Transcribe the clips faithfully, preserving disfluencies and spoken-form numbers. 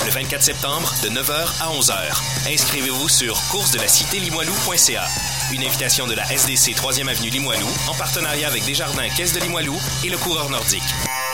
le vingt-quatre septembre, de neuf heures à onze heures. Inscrivez-vous sur course de la cité limoilou point c a. Une invitation de la S D C troisième avenue Limoilou, en partenariat avec Desjardins Caisse de Limoilou et le coureur nordique.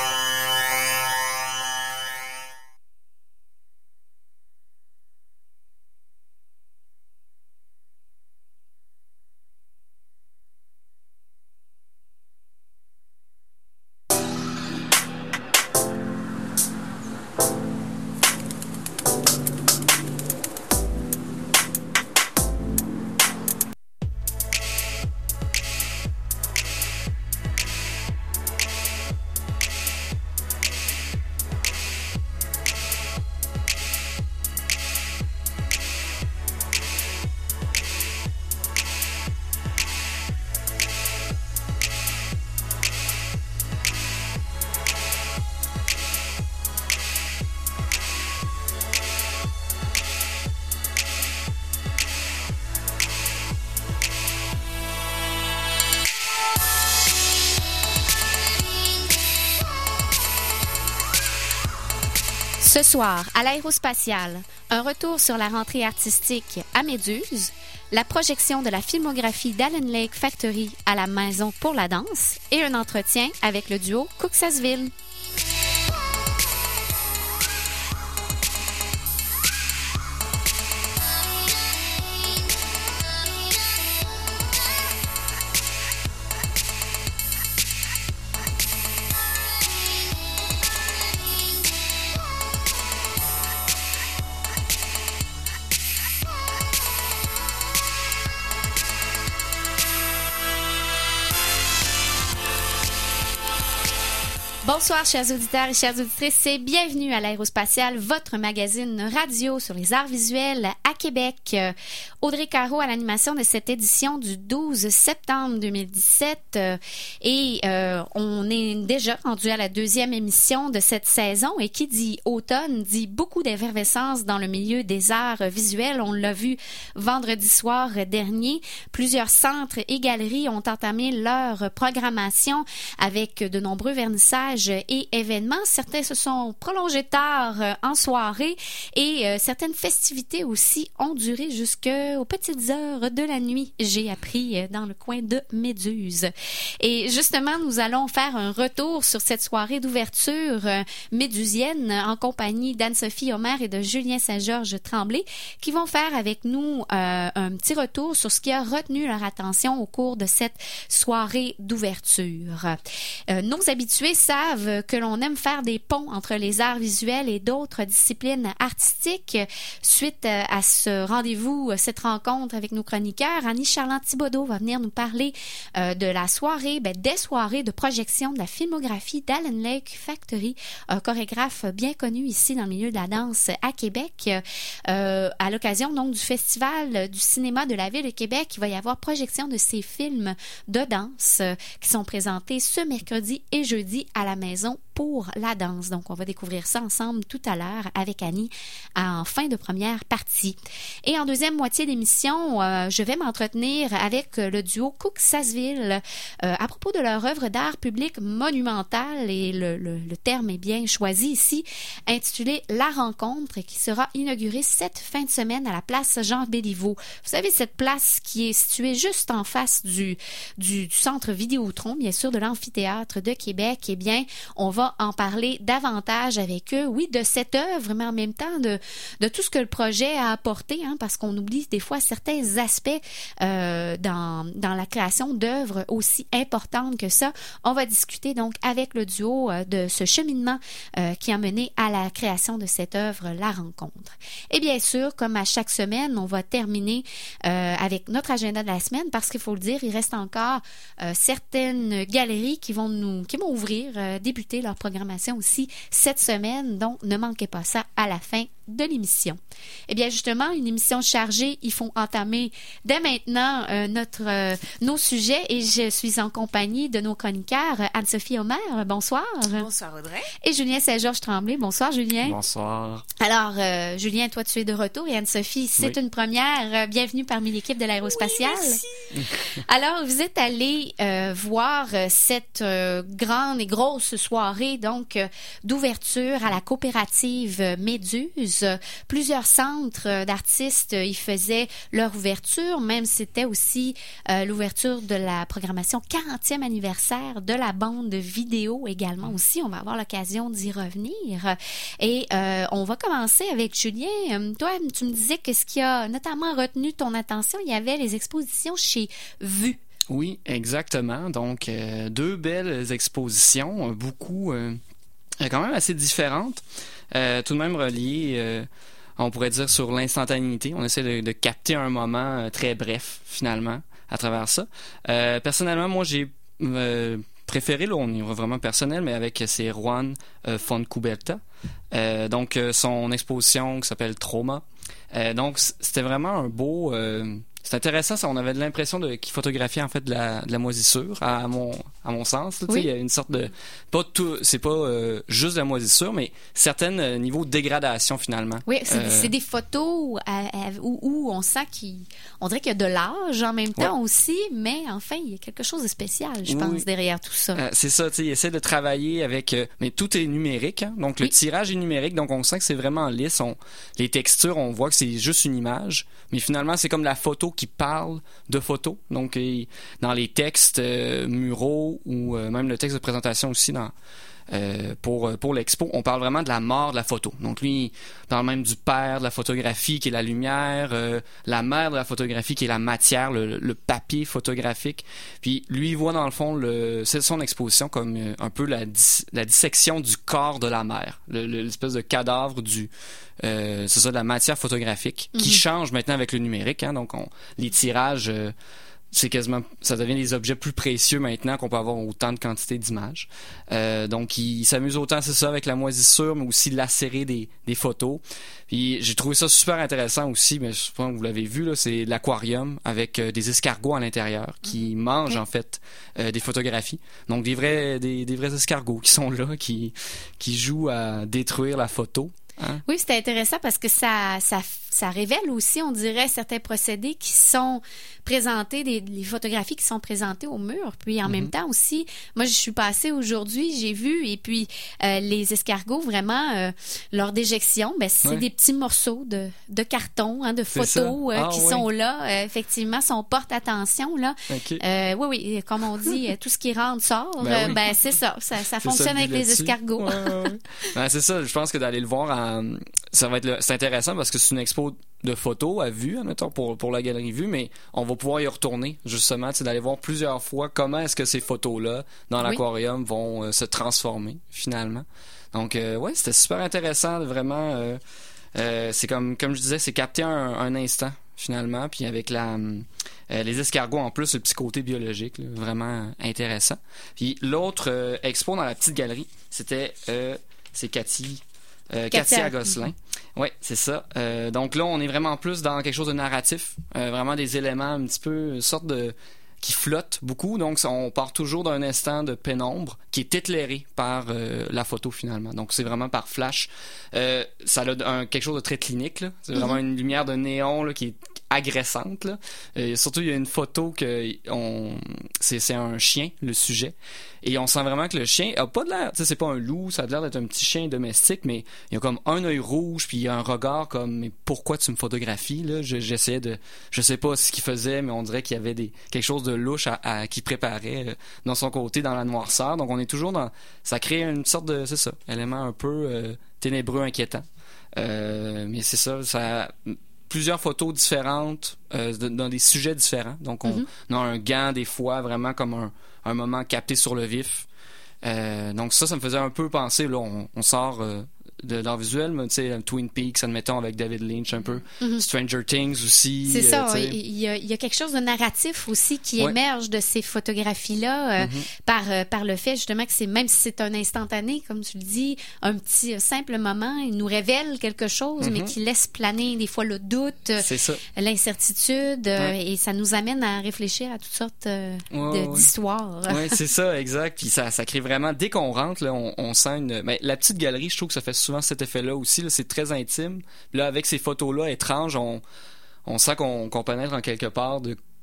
Ce soir, à l'Aérospatiale, un retour sur la rentrée artistique à Méduse, la projection de la filmographie d'Allen Lake Factory à la Maison pour la danse et un entretien avec le duo Cooksasville. Bonsoir, chers auditeurs et chères auditrices, et bienvenue à l'Aérospatiale, votre magazine radio sur les arts visuels à Québec. Audrey Caro à l'animation de cette édition du douze septembre deux mille dix-sept. Et euh, on est déjà rendu à la deuxième émission de cette saison. Et qui dit automne dit beaucoup d'effervescence dans le milieu des arts visuels. On l'a vu vendredi soir dernier. Plusieurs centres et galeries ont entamé leur programmation avec de nombreux vernissages et événements. Certains se sont prolongés tard euh, en soirée et euh, certaines festivités aussi ont duré jusqu'aux petites heures de la nuit, j'ai appris euh, dans le coin de Méduse. Et justement, nous allons faire un retour sur cette soirée d'ouverture euh, médusienne en compagnie d'Anne-Sophie Omer et de Julien Saint-Georges Tremblay qui vont faire avec nous euh, un petit retour sur ce qui a retenu leur attention au cours de cette soirée d'ouverture. Euh, nos habitués savent que l'on aime faire des ponts entre les arts visuels et d'autres disciplines artistiques. Suite à ce rendez-vous, cette rencontre avec nos chroniqueurs, Annie Charland-Thibodeau va venir nous parler euh, de la soirée, ben, des soirées de projection de la filmographie d'Allen Lake Factory, un chorégraphe bien connu ici dans le milieu de la danse à Québec. Euh, à l'occasion donc du Festival du cinéma de la Ville de Québec, il va y avoir projection de ces films de danse euh, qui sont présentés ce mercredi et jeudi à la Maison pour la danse. Donc, on va découvrir ça ensemble tout à l'heure avec Annie en fin de première partie. Et en deuxième moitié d'émission, euh, je vais m'entretenir avec le duo Cooksasville euh, à propos de leur œuvre d'art public monumentale, et le, le, le terme est bien choisi ici, intitulé La Rencontre, qui sera inaugurée cette fin de semaine à la place Jean-Béliveau. Vous savez, cette place qui est située juste en face du, du, du centre Vidéotron, bien sûr, de l'amphithéâtre de Québec. Eh bien, on va en parler davantage avec eux, oui, de cette œuvre, mais en même temps de, de tout ce que le projet a apporté, hein, parce qu'on oublie des fois certains aspects euh, dans, dans la création d'œuvres aussi importantes que ça. On va discuter donc avec le duo euh, de ce cheminement euh, qui a mené à la création de cette œuvre, La Rencontre. Et bien sûr, comme à chaque semaine, on va terminer euh, avec notre agenda de la semaine, parce qu'il faut le dire, il reste encore euh, certaines galeries qui vont nous, qui vont ouvrir, euh, débuter leur programmation aussi cette semaine, donc ne manquez pas ça à la fin de l'émission. Eh bien, justement, une émission chargée, il faut entamer dès maintenant euh, notre, euh, nos sujets, et je suis en compagnie de nos chroniqueurs, Anne-Sophie Omer, bonsoir. Bonsoir Audrey. Et Julien Saint-Georges Tremblay, bonsoir Julien. Bonsoir. Alors, euh, Julien, toi tu es de retour, et Anne-Sophie, c'est oui. une première. Bienvenue parmi l'équipe de l'Aérospatiale. Oui, merci. Alors, vous êtes allé euh, voir cette euh, grande et grosse soirée soirée donc euh, d'ouverture à la coopérative euh, Méduse. Plusieurs centres euh, d'artistes euh, y faisaient leur ouverture, même c'était aussi euh, l'ouverture de la programmation quarantième anniversaire de la bande vidéo également aussi. On va avoir l'occasion d'y revenir. Et euh, on va commencer avec Julien. Euh, toi, tu me disais que ce qui a notamment retenu ton attention, il y avait les expositions chez Vue. Oui, exactement. Donc, euh, deux belles expositions, beaucoup, euh, quand même assez différentes, euh, tout de même reliées, euh, on pourrait dire, sur l'instantanéité. On essaie de, de capter un moment euh, très bref, finalement, à travers ça. Euh, personnellement, moi, j'ai euh, préféré, là, on est vraiment personnel, mais avec c'est Juan euh, Fontcuberta. Euh, donc, euh, son exposition qui s'appelle Trauma. Euh, donc, c'était vraiment un beau... Euh, c'est intéressant, ça, on avait l'impression de qu'il photographiait en fait de la, de la moisissure, à, à mon à mon sens. Là, oui. Il y a une sorte de pas tout, c'est pas euh, juste de la moisissure, mais certains euh, niveaux de dégradation finalement. Oui, c'est, euh, c'est des photos à, à, où, où on sent qu'il, on dirait qu'il y a de l'âge en même temps ouais. aussi, mais enfin il y a quelque chose de spécial, je oui. pense, derrière tout ça. Euh, c'est ça, tu sais, il essaie de travailler avec, euh, mais tout est numérique, hein, donc oui. le tirage est numérique, donc on sent que c'est vraiment lisse. On, les textures, on voit que c'est juste une image, mais finalement c'est comme la photo qui parle de photos. Donc, dans les textes euh, muraux ou euh, même le texte de présentation aussi dans, euh, pour, pour l'expo, on parle vraiment de la mort de la photo. Donc, lui, il parle même du père de la photographie qui est la lumière, euh, la mère de la photographie qui est la matière, le, le papier photographique. Puis, lui, il voit dans le fond, le, c'est son exposition comme euh, un peu la, dis, la dissection du corps de la mère, le, le, l'espèce de cadavre du Euh, c'est ça, de la matière photographique qui mm-hmm. change maintenant avec le numérique. Hein, donc, on, les tirages, euh, c'est quasiment, ça devient des objets plus précieux maintenant qu'on peut avoir autant de quantité d'images. Euh, donc, il, il s'amuse autant, c'est ça, avec la moisissure, mais aussi lacérer des, des photos. Puis, j'ai trouvé ça super intéressant aussi, mais je sais pas si vous l'avez vu, là, c'est l'aquarium avec euh, des escargots à l'intérieur qui mm-hmm. mangent, en fait, euh, des photographies. Donc, des vrais, des, des vrais escargots qui sont là, qui, qui jouent à détruire la photo. Hein? Oui, c'était intéressant parce que ça, ça, ça révèle aussi, on dirait, certains procédés qui sont présentés, des, les photographies qui sont présentées au mur. Puis en mm-hmm. même temps aussi, moi je suis passée aujourd'hui, j'ai vu, et puis euh, les escargots, vraiment, euh, leur déjection, ben, c'est ouais. des petits morceaux de, de carton, hein, de photos euh, ah, qui oui. sont là. Euh, effectivement, si on porte attention, là. Okay. Euh, oui, oui, comme on dit, tout ce qui rentre sort. Ben, euh, oui. ben c'est ça, ça, ça fonctionne avec les escargots. Ouais, ouais. Ben, c'est ça, je pense que d'aller le voir en ça va être le, c'est intéressant parce que c'est une expo de photos à vue, admettons, pour, pour la galerie Vue, mais on va pouvoir y retourner, justement, d'aller voir plusieurs fois comment est-ce que ces photos-là, dans l'aquarium, oui. vont euh, se transformer, finalement. Donc, euh, ouais, c'était super intéressant, vraiment. Euh, euh, c'est comme, comme je disais, c'est capter un, un instant, finalement, puis avec la... Euh, les escargots, en plus, le petit côté biologique, là, vraiment intéressant. Puis l'autre euh, expo dans la petite galerie, c'était... Euh, c'est Cathy... Euh, Katia Gosselin. Oui, c'est ça. Euh, donc là, on est vraiment plus dans quelque chose de narratif. Euh, vraiment des éléments un petit peu, une sorte de... qui flottent beaucoup. Donc, on part toujours d'un instant de pénombre qui est éclairé par euh, la photo, finalement. Donc, c'est vraiment par flash. Euh, ça a un, quelque chose de très clinique, là. C'est mm-hmm. vraiment une lumière de néon là, qui est agressante, là. Et surtout, il y a une photo que on... c'est, c'est un chien, le sujet. Et on sent vraiment que le chien a pas de l'air, tu sais, c'est pas un loup, ça a l'air d'être un petit chien domestique, mais il y a comme un œil rouge, puis il y a un regard comme, mais pourquoi tu me photographies, là? Je, j'essayais de, je sais pas ce qu'il faisait, mais on dirait qu'il y avait des, quelque chose de louche à, à, qui préparait euh, dans son côté, dans la noirceur. Donc on est toujours dans, ça crée une sorte de, c'est ça, élément un peu euh, ténébreux, inquiétant. Euh, mais c'est ça, ça, plusieurs photos différentes euh, dans des sujets différents. Donc, on, mm-hmm. on a un gant, des fois, vraiment comme un, un moment capté sur le vif. Euh, donc, ça, ça me faisait un peu penser, là, on, on sort euh, de l'art visuel, mais tu sais, Twin Peaks, admettons, avec David Lynch un peu. Mm-hmm. Stranger Things aussi. C'est ça, euh, il y, a, il y a quelque chose de narratif aussi qui ouais. émerge de ces photographies-là euh, mm-hmm. par, euh, par le fait, justement, que c'est, même si c'est un instantané, comme tu le dis, un petit euh, simple moment, il nous révèle quelque chose, mm-hmm. mais qui laisse planer des fois le doute, c'est ça. l'incertitude, euh, ouais. et ça nous amène à réfléchir à toutes sortes euh, ouais, de, ouais. d'histoires. Oui, c'est ça, exact. Puis ça, ça crée vraiment, dès qu'on rentre, là, on, on sent une... Ben, la petite galerie, je trouve que ça fait souvent cet effet-là aussi, là, c'est très intime. Puis là, avec ces photos-là étranges, on, on sent qu'on, qu'on pénètre en quelque part de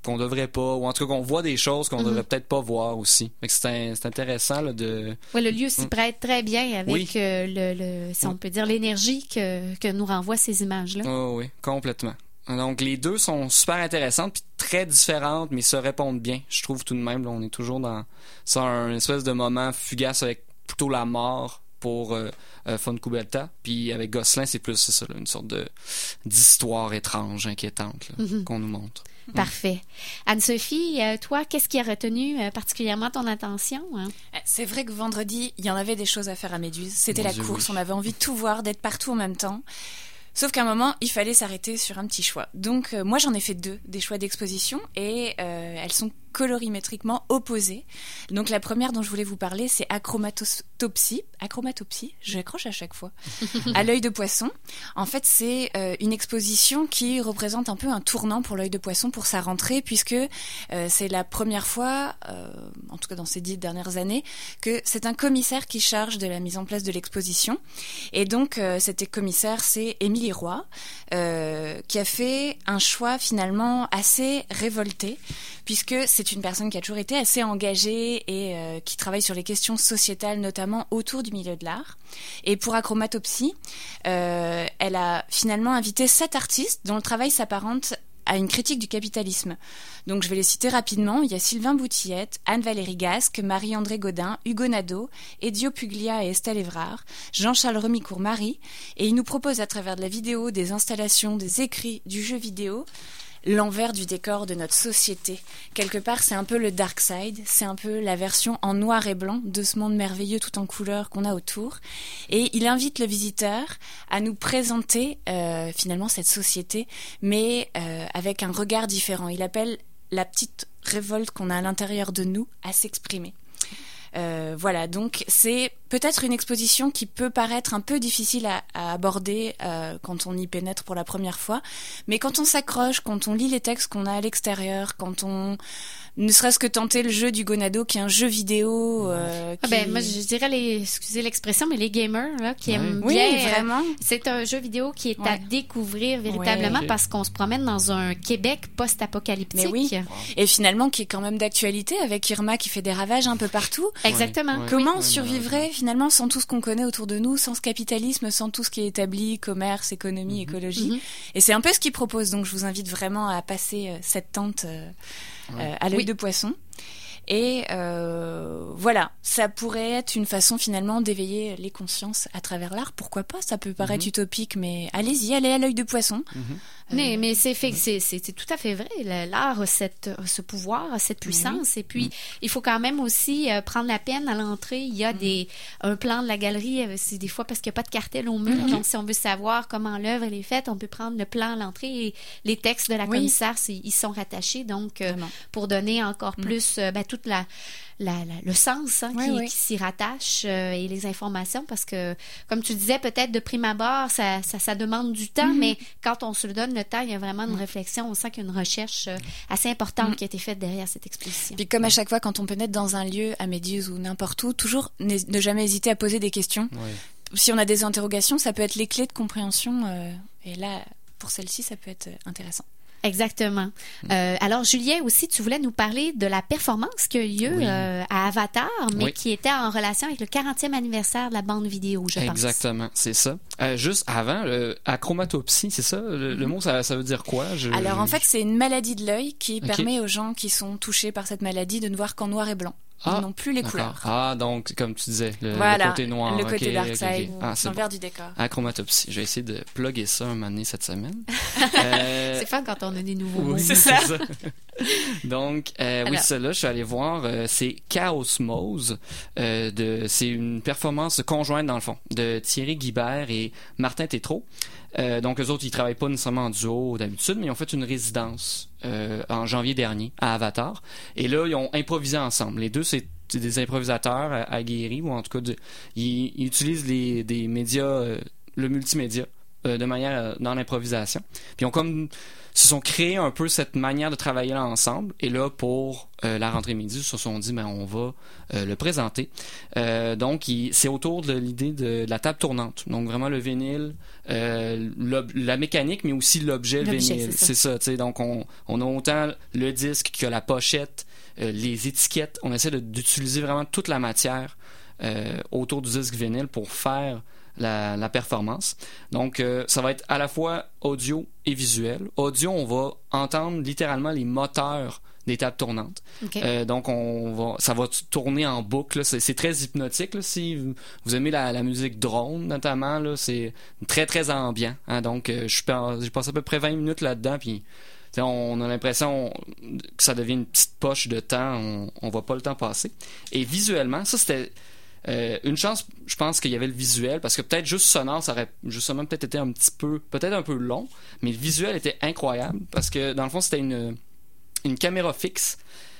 qu'on devrait pas, ou en tout cas qu'on voit des choses qu'on Mm-hmm. devrait peut-être pas voir aussi. Fait que c'est, un, c'est intéressant là, de... Oui, le lieu s'y Mm. prête très bien avec, Oui. euh, le, le, si Mm. on peut dire, l'énergie que, que nous renvoient ces images-là. Oh, oui, complètement. Donc, les deux sont super intéressantes puis très différentes, mais se répondent bien. Je trouve tout de même, là, on est toujours dans ça, un espèce de moment fugace avec plutôt la mort pour euh, euh, Foncubelta. Puis avec Gosselin, c'est plus c'est ça, là, une sorte de d'histoire étrange, inquiétante là, Mm-hmm. qu'on nous montre. Parfait. Anne-Sophie, euh, toi, qu'est-ce qui a retenu euh, particulièrement ton attention? Hein? C'est vrai que vendredi, il y en avait des choses à faire à Méduse. C'était Mon la Dieu, course, oui. on avait envie de tout voir, d'être partout en même temps. Sauf qu'à un moment, il fallait s'arrêter sur un petit choix. Donc, euh, moi, j'en ai fait deux, des choix d'exposition, et euh, elles sont colorimétriquement opposées. Donc, la première dont je voulais vous parler, c'est Achromatopsie. Achromatopsie, je accroche à chaque fois. À l'œil de poisson. En fait, c'est euh, une exposition qui représente un peu un tournant pour l'œil de poisson pour sa rentrée, puisque euh, c'est la première fois, euh, en tout cas dans ces dix dernières années, que c'est un commissaire qui charge de la mise en place de l'exposition. Et donc, euh, cet commissaire, c'est Émilie Roy, euh, qui a fait un choix finalement assez révolté, puisque c'est une personne qui a toujours été assez engagée et euh, qui travaille sur les questions sociétales, notamment autour du milieu de l'art. Et pour Achromatopsie, euh, elle a finalement invité sept artistes dont le travail s'apparente à une critique du capitalisme. Donc je vais les citer rapidement. Il y a Sylvain Boutillette, Anne-Valérie Gasque, Marie-André Gaudin, Hugo Nadeau, Edio Puglia et Estelle Évrard, Jean-Charles Remicourt-Marie, et ils nous proposent à travers de la vidéo, des installations, des écrits, du jeu vidéo, l'envers du décor de notre société. Quelque part, c'est un peu le dark side, c'est un peu la version en noir et blanc de ce monde merveilleux tout en couleurs qu'on a autour. Et il invite le visiteur à nous présenter euh, finalement cette société, mais euh, avec un regard différent. Il appelle la petite révolte qu'on a à l'intérieur de nous à s'exprimer. Euh, voilà, donc c'est peut-être une exposition qui peut paraître un peu difficile à, à aborder euh, quand on y pénètre pour la première fois, mais quand on s'accroche, quand on lit les textes qu'on a à l'extérieur, quand on ne serait-ce que tenter le jeu du Gonado, qui est un jeu vidéo. Euh, Ah qui... ben, moi, je dirais, les, excusez l'expression, mais les gamers là, qui Ouais. aiment Oui, bien. euh, vraiment. C'est un jeu vidéo qui est à Ouais. découvrir véritablement Ouais. parce qu'on se promène dans un Québec post-apocalyptique. Mais oui. Et finalement, qui est quand même d'actualité, avec Irma qui fait des ravages un peu partout. Exactement. Ouais. Comment Oui, on survivrait finalement sans tout ce qu'on connaît autour de nous, sans ce capitalisme, sans tout ce qui est établi, commerce, économie, écologie. Mhm. Et c'est un peu ce qu'il propose. Donc je vous invite vraiment à passer euh, cette tente euh, Ouais. euh, à l'œil Oui. de poisson. Et euh, voilà, ça pourrait être une façon finalement d'éveiller les consciences à travers l'art. Pourquoi pas? Ça peut paraître Mhm. utopique, mais allez-y, allez à l'œil de poisson. Mhm. Mais, mais c'est, fait, c'est, c'est, c'est tout à fait vrai. Le- L'art a, cette, a ce pouvoir, a cette puissance. Et puis, il faut quand même aussi euh, prendre la peine à l'entrée. Il y a des, un plan de la galerie. euh, C'est des fois parce qu'il n'y a pas de cartel au mur. Donc, si on veut savoir comment l'œuvre elle est faite, on peut prendre le plan à l'entrée. Et les textes de la Oui. commissaire, c'est, ils sont rattachés. Donc, euh, Vraiment. pour donner encore plus euh, ben, toute la, la, la- le sens hein, Oui, qui, oui. qui s'y rattache euh, et les informations. Parce que, comme tu disais, peut-être de prime abord, ça, ça, ça demande du temps. Mhm. Mais quand on se le donne le temps, il y a vraiment une réflexion. On sent qu'il y a une recherche euh, assez importante Mhm. qui a été faite derrière cette exposition. Puis comme à chaque fois, quand on pénètre dans un lieu, à Méduse ou n'importe où, toujours n'hé- ne jamais hésiter à poser des questions. Ouais. Si on a des interrogations, ça peut être les clés de compréhension. euh, et là, pour celle-ci, ça peut être intéressant. Exactement. Euh, alors, Julien, aussi, tu voulais nous parler de la performance qu'il y a eu Oui. euh, à Avatar, mais Oui. qui était en relation avec le quarantième anniversaire de la bande vidéo, je pense. Exactement, c'est ça. Euh, juste avant, le, achromatopsie, c'est ça? Le, le mot, ça, ça veut dire quoi? Je- Alors en je- fait, c'est une maladie de l'œil qui Ok. permet aux gens qui sont touchés par cette maladie de ne voir qu'en noir et blanc. Ils Ah, n'ont plus les D'accord. couleurs. Ah, donc, comme tu disais, le, le Voilà, côté noir. le ok, côté dark ok, side, ok. Ah, c'est bon. l'envers du décor. Achromatopsie. Je vais essayer de plugger ça un moment donné cette semaine. Euh, C'est fun quand on a des nouveaux mots. Oui, C'est c'est ça. ça. Donc, euh, oui, Alors. c'est là, je suis allé voir, euh, c'est Chaosmose. Euh, de, c'est une performance conjointe, dans le fond, de Thierry Guibert et Martin Tétrault. Euh, donc, eux autres, ils travaillent pas nécessairement en duo d'habitude, mais ils ont fait une résidence euh, en janvier dernier à Avatar. Et là, ils ont improvisé ensemble. Les deux, c'est c'est des improvisateurs euh, aguerris, ou en tout cas, de, ils, ils utilisent les, des médias, euh, le multimédia, euh, de manière euh, dans l'improvisation. Puis on comme se sont créés un peu cette manière de travailler là ensemble. Et là, pour euh, la rentrée midi, ils se sont dit, ben, on va euh, le présenter. Euh, donc, il, c'est autour de l'idée de, de la table tournante. Donc, vraiment le vinyle, euh, la mécanique, mais aussi l'objet, le l'objet, vinyle. c'est ça. C'est ça, tu sais. Donc, on, on a autant le disque que la pochette, euh, les étiquettes. On essaie de, d'utiliser vraiment toute la matière euh, autour du disque vinyle pour faire La, la performance. Donc, euh, ça va être à la fois audio et visuel. Audio, on va entendre littéralement les moteurs des tables tournantes. Okay. Euh, donc, on va, ça va tourner en boucle. Là. C'est, c'est très hypnotique. Là. Si vous, vous aimez la, la musique drone, notamment, là, c'est très, très ambiant. Hein. Donc, euh, je suis, j'ai passé à peu près vingt minutes là-dedans, puis on a l'impression que ça devient une petite poche de temps. On, on voit pas le temps passer. Et visuellement, ça, c'était... Euh, une chance, je pense qu'il y avait le visuel, parce que peut-être juste sonore, ça aurait justement peut-être été un petit peu, peut-être un peu long, mais le visuel était incroyable, parce que dans le fond, c'était une, une caméra fixe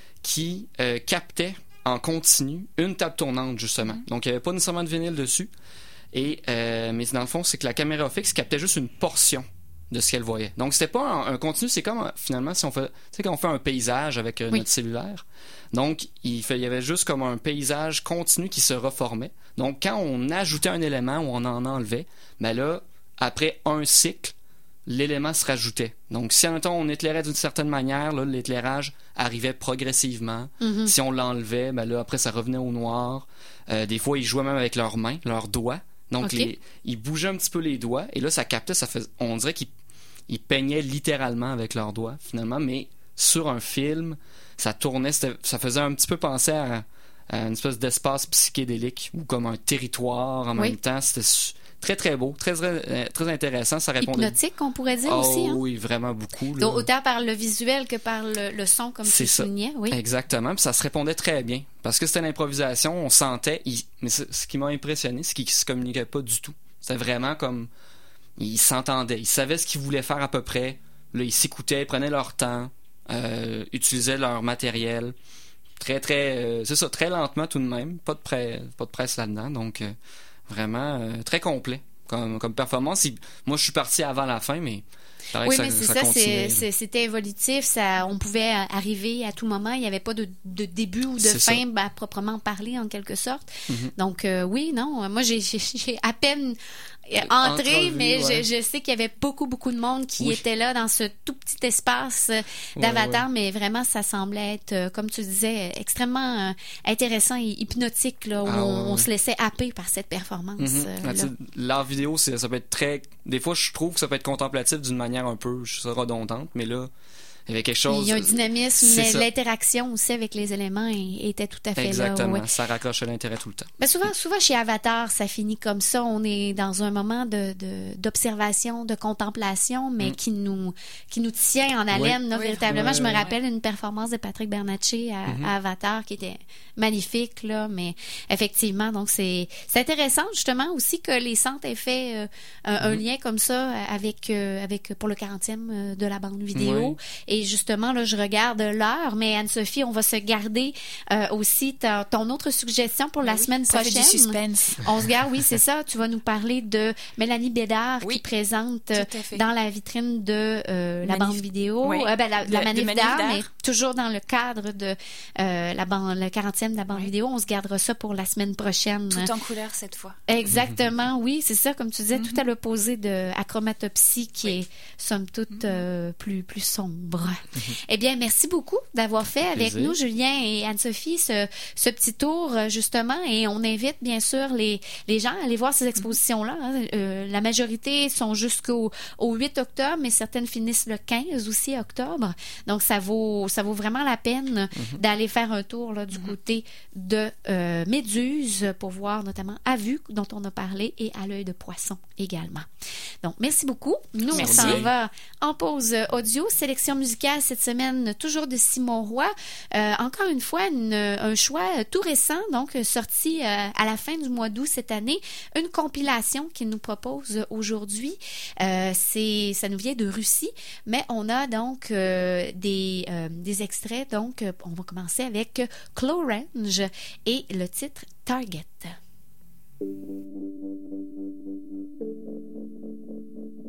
qui euh, captait en continu une table tournante, justement. Mm-hmm. Donc, il n'y avait pas nécessairement de vinyle dessus, et, euh, mais dans le fond, c'est que la caméra fixe captait juste une portion de ce qu'elle voyait. Donc, c'était pas un, un continu, c'est comme, finalement, si on fait, tu sais, quand on fait un paysage avec euh, oui. notre cellulaire. Donc, il, fait, il y avait juste comme un paysage continu qui se reformait. Donc, quand on ajoutait un élément ou on en enlevait, ben là, après un cycle, l'élément se rajoutait. Donc, si, en même temps, on éclairait d'une certaine manière, là, l'éclairage arrivait progressivement. Mm-hmm. Si on l'enlevait, ben là, après, ça revenait au noir. Euh, des fois, ils jouaient même avec leurs mains, leurs doigts. Donc, okay. les, ils bougeaient un petit peu les doigts, et là, ça captait, ça fais, on dirait qu'ils ils peignaient littéralement avec leurs doigts, finalement, mais sur un film, ça tournait, ça faisait un petit peu penser à, à une espèce d'espace psychédélique, ou comme un territoire en oui. même temps. C'était très, très beau, très, très, très intéressant. Ça répondait... Hypnotique, on pourrait dire oh, aussi. Hein? Oui, vraiment beaucoup. Là. Donc, autant par le visuel que par le, le son, comme c'est tu ça. soulignais. Oui. Exactement, puis ça se répondait très bien. Parce que c'était l'improvisation, on sentait... Il... Mais ce qui m'a impressionné, c'est qu'ils ne se communiquaient pas du tout. C'était vraiment comme... Ils s'entendaient, ils savaient ce qu'ils voulaient faire à peu près. Là, ils s'écoutaient, ils prenaient leur temps, euh, utilisaient leur matériel. Très, très... Euh, c'est ça, très lentement tout de même. Pas de, presse, pas de presse là-dedans. Donc, euh, vraiment euh, très complet comme, comme performance. Il, moi, je suis parti avant la fin, mais... Oui, ça, mais c'est ça, ça c'est, c'est, c'était évolutif. Ça, on pouvait arriver à tout moment. Il n'y avait pas de, de début ou de c'est fin à proprement parler, en quelque sorte. Mm-hmm. Donc, euh, oui, non. Moi, j'ai, j'ai, j'ai à peine entré, Entrevue, mais ouais. je, je sais qu'il y avait beaucoup, beaucoup de monde qui oui. était là dans ce tout petit espace d'avatar. Ouais, ouais. Mais vraiment, ça semblait être, comme tu disais, extrêmement intéressant et hypnotique, là, où ah, on, ouais. on se laissait happer par cette performance. Mm-hmm. Euh, là. L'art vidéo, c'est, ça peut être très... Des fois, je trouve que ça peut être contemplatif d'une manière un peu, je sais, redondante, mais là, il y avait quelque chose... Il y a un dynamisme, l'interaction aussi avec les éléments était tout à fait Exactement, là. Ouais. Ça raccroche l'intérêt tout le temps. Ben souvent, souvent, chez Avatar, ça finit comme ça. On est dans un moment de, de, d'observation, de contemplation, mais mm. qui, nous, qui nous tient en haleine, oui. là, oui. véritablement. Oui, je me oui, rappelle oui. une performance de Patrick Bernatchez à, mm-hmm. à Avatar qui était magnifique, là, mais effectivement, donc c'est, c'est intéressant, justement, aussi que les centres aient fait euh, un, mm-hmm. un lien comme ça avec, euh, avec pour le quarantième de la bande vidéo. Oui. Et justement, là, je regarde l'heure, mais Anne-Sophie, on va se garder euh, aussi ta, ton autre suggestion pour la oui, semaine ça prochaine. Fait du suspense. On se garde, oui, c'est ça. Tu vas nous parler de Mélanie Bédard oui, qui présente dans la vitrine de euh, la Manif... bande vidéo, oui. euh, ben, la, de, la Manif d'art, mais toujours dans le cadre de euh, la bande, le quarantième de la bande oui. vidéo. On se gardera ça pour la semaine prochaine. Tout en couleur cette fois. Exactement, oui, c'est ça. Comme tu disais, mm-hmm. tout à l'opposé de Achromatopsie qui oui. est, somme toute, euh, plus, plus sombre. Eh bien, merci beaucoup d'avoir fait avec nous, Julien et Anne-Sophie, ce, ce petit tour, justement, et on invite, bien sûr, les, les gens à aller voir ces expositions-là. Hein. Euh, la majorité sont jusqu'au au huit octobre, mais certaines finissent le quinze aussi octobre. Donc, ça vaut, ça vaut vraiment la peine mm-hmm. d'aller faire un tour là, du mm-hmm. côté de euh, Méduse pour voir notamment À Vue, dont on a parlé, et À l'œil de poisson également. Donc, merci beaucoup. Nous, merci. On s'en va en pause audio, sélection musicale cette semaine, toujours de Simon Roy. Euh, encore une fois, une, un choix tout récent, donc sorti euh, à la fin du mois d'août cette année, une compilation qu'il nous propose aujourd'hui. Euh, c'est, ça nous vient de Russie, mais on a donc euh, des, euh, des extraits. Donc, on va commencer avec Clorange et le titre Target.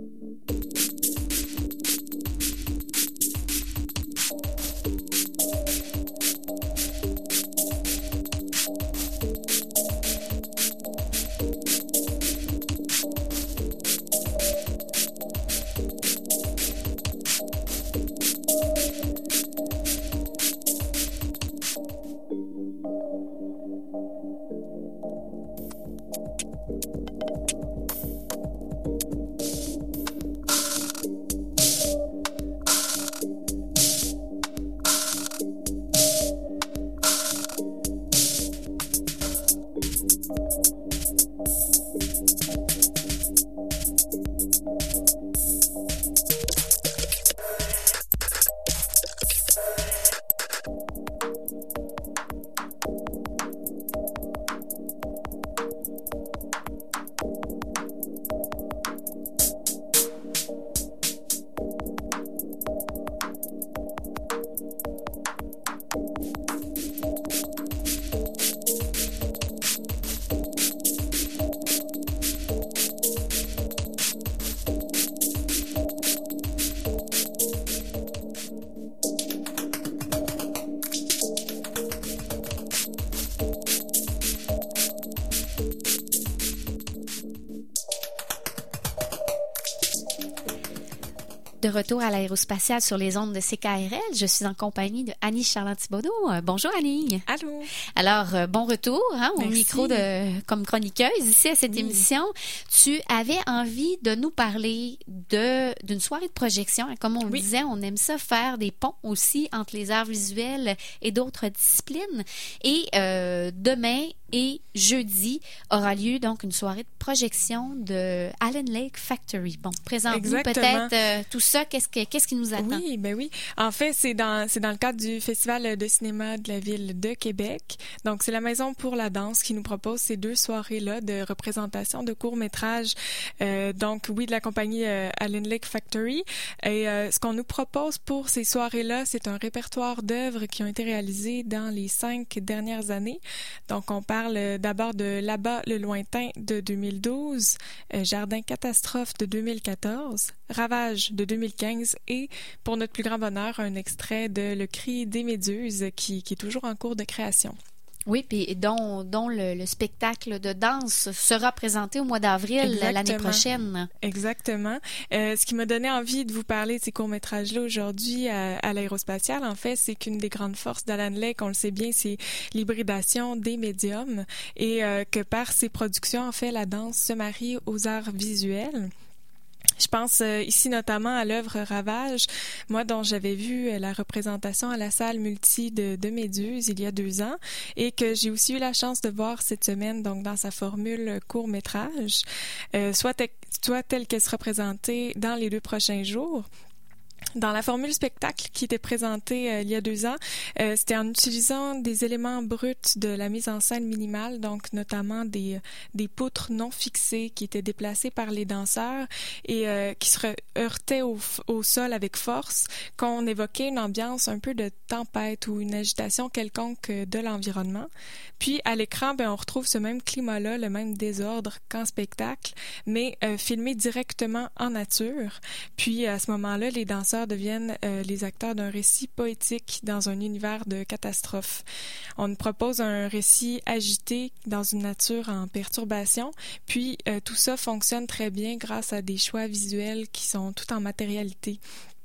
De retour à l'aérospatiale sur les ondes de C K R L, je suis en compagnie de Annie Charland-Thibodeau. Euh, bonjour Annie. Allô. Alors, euh, bon retour hein, au Merci. micro de comme chroniqueuse ici à cette oui. émission. Tu avais envie de nous parler de d'une soirée de projection. Comme on oui. le disait, on aime ça faire des ponts aussi entre les arts visuels et d'autres disciplines. Et euh, demain et jeudi aura lieu donc une soirée de projection de Allen Lake Factory. Bon, présente-nous peut-être euh, tout ça. Qu'est-ce, que, qu'est-ce qui nous attend? Oui, ben oui. En fait, c'est dans, c'est dans le cadre du Festival de cinéma de la ville de Québec. Donc, c'est la Maison pour la danse qui nous propose ces deux soirées-là de représentation de courts-métrages. Euh, donc, oui, de la compagnie euh, Allen Lake Factory. Et euh, ce qu'on nous propose pour ces soirées-là, c'est un répertoire d'œuvres qui ont été réalisées dans les cinq dernières années. Donc, on parle d'abord de Là-bas, le lointain de deux mille douze, euh, Jardin catastrophe de deux mille quatorze, Ravage de deux mille quinze et, pour notre plus grand bonheur, un extrait de Le cri des méduses qui, qui est toujours en cours de création. Oui, puis dont, dont le, le spectacle de danse sera présenté au mois d'avril Exactement. L'année prochaine. Exactement. Euh, ce qui m'a donné envie de vous parler de ces courts-métrages-là aujourd'hui à, à l'aérospatiale, en fait, c'est qu'une des grandes forces d'Allen Lake, on le sait bien, c'est l'hybridation des médiums et euh, que par ces productions, en fait, la danse se marie aux arts visuels. Je pense euh, ici notamment à l'œuvre Ravage, moi dont j'avais vu euh, la représentation à la salle multi de, de Méduse il y a deux ans et que j'ai aussi eu la chance de voir cette semaine donc dans sa formule court-métrage, euh, soit, te- soit telle qu'elle sera présentée dans les deux prochains jours. Dans la formule spectacle qui était présentée euh, il y a deux ans, euh, c'était en utilisant des éléments bruts de la mise en scène minimale, donc notamment des, des poutres non fixées qui étaient déplacées par les danseurs et euh, qui se heurtaient au, au sol avec force, qu'on évoquait une ambiance un peu de tempête ou une agitation quelconque de l'environnement. Puis à l'écran, ben, on retrouve ce même climat-là, le même désordre qu'en spectacle, mais euh, filmé directement en nature. Puis à ce moment-là, les danseurs deviennent euh, les acteurs d'un récit poétique dans un univers de catastrophe. On nous propose un récit agité dans une nature en perturbation, puis euh, tout ça fonctionne très bien grâce à des choix visuels qui sont tout en matérialité.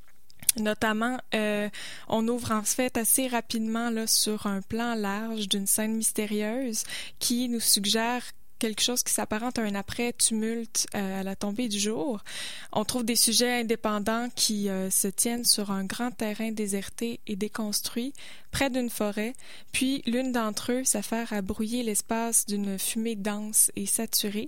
Notamment, euh, on ouvre en fait assez rapidement là, sur un plan large d'une scène mystérieuse qui nous suggère quelque chose qui s'apparente à un après-tumulte euh, à la tombée du jour. On trouve des sujets indépendants qui euh, se tiennent sur un grand terrain déserté et déconstruit, près d'une forêt, puis l'une d'entre eux s'affaire à brouiller l'espace d'une fumée dense et saturée.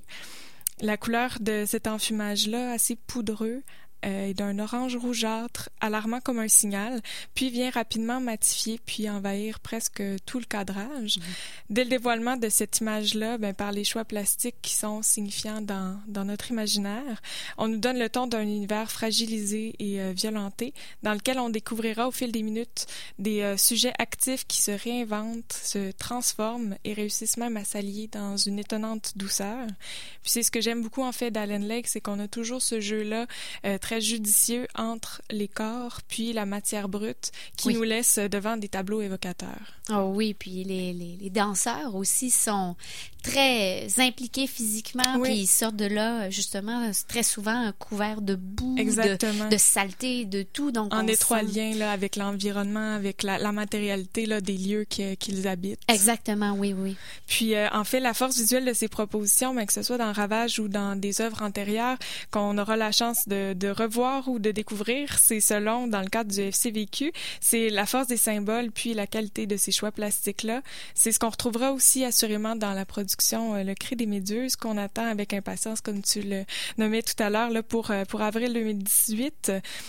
La couleur de cet enfumage-là, assez poudreux, euh, est d'un orange rougeâtre, alarmant comme un signal, puis vient rapidement matifier puis envahir presque tout le cadrage. Mmh. Dès le dévoilement de cette image-là, ben, par les choix plastiques qui sont signifiants dans, dans notre imaginaire, on nous donne le ton d'un univers fragilisé et euh, violenté, dans lequel on découvrira au fil des minutes des euh, sujets actifs qui se réinventent, se transforment et réussissent même à s'allier dans une étonnante douceur. Puis c'est ce que j'aime beaucoup en fait d'Allen Lake, c'est qu'on a toujours ce jeu-là euh, très judicieux entre les corps puis la matière brute qui oui. nous laisse devant des tableaux évocateurs. Oh oui, puis les, les, les danseurs aussi sont très impliqués physiquement, oui. puis ils sortent de là justement très souvent couverts de boue, de, de saleté, de tout. Donc en étroit sent... lien là, avec l'environnement, avec la, la matérialité là, des lieux que, qu'ils habitent. Exactement, oui, oui. Puis euh, en fait, la force visuelle de ces propositions, ben, que ce soit dans Ravage ou dans des œuvres antérieures qu'on aura la chance de, de revoir ou de découvrir, c'est selon, dans le cadre du F C V Q, c'est la force des symboles puis la qualité de ces choix plastiques-là. C'est ce qu'on retrouvera aussi assurément dans la production euh, Le cri des méduses qu'on attend avec impatience, comme tu le nommais tout à l'heure, là, pour, euh, pour avril deux mille dix-huit.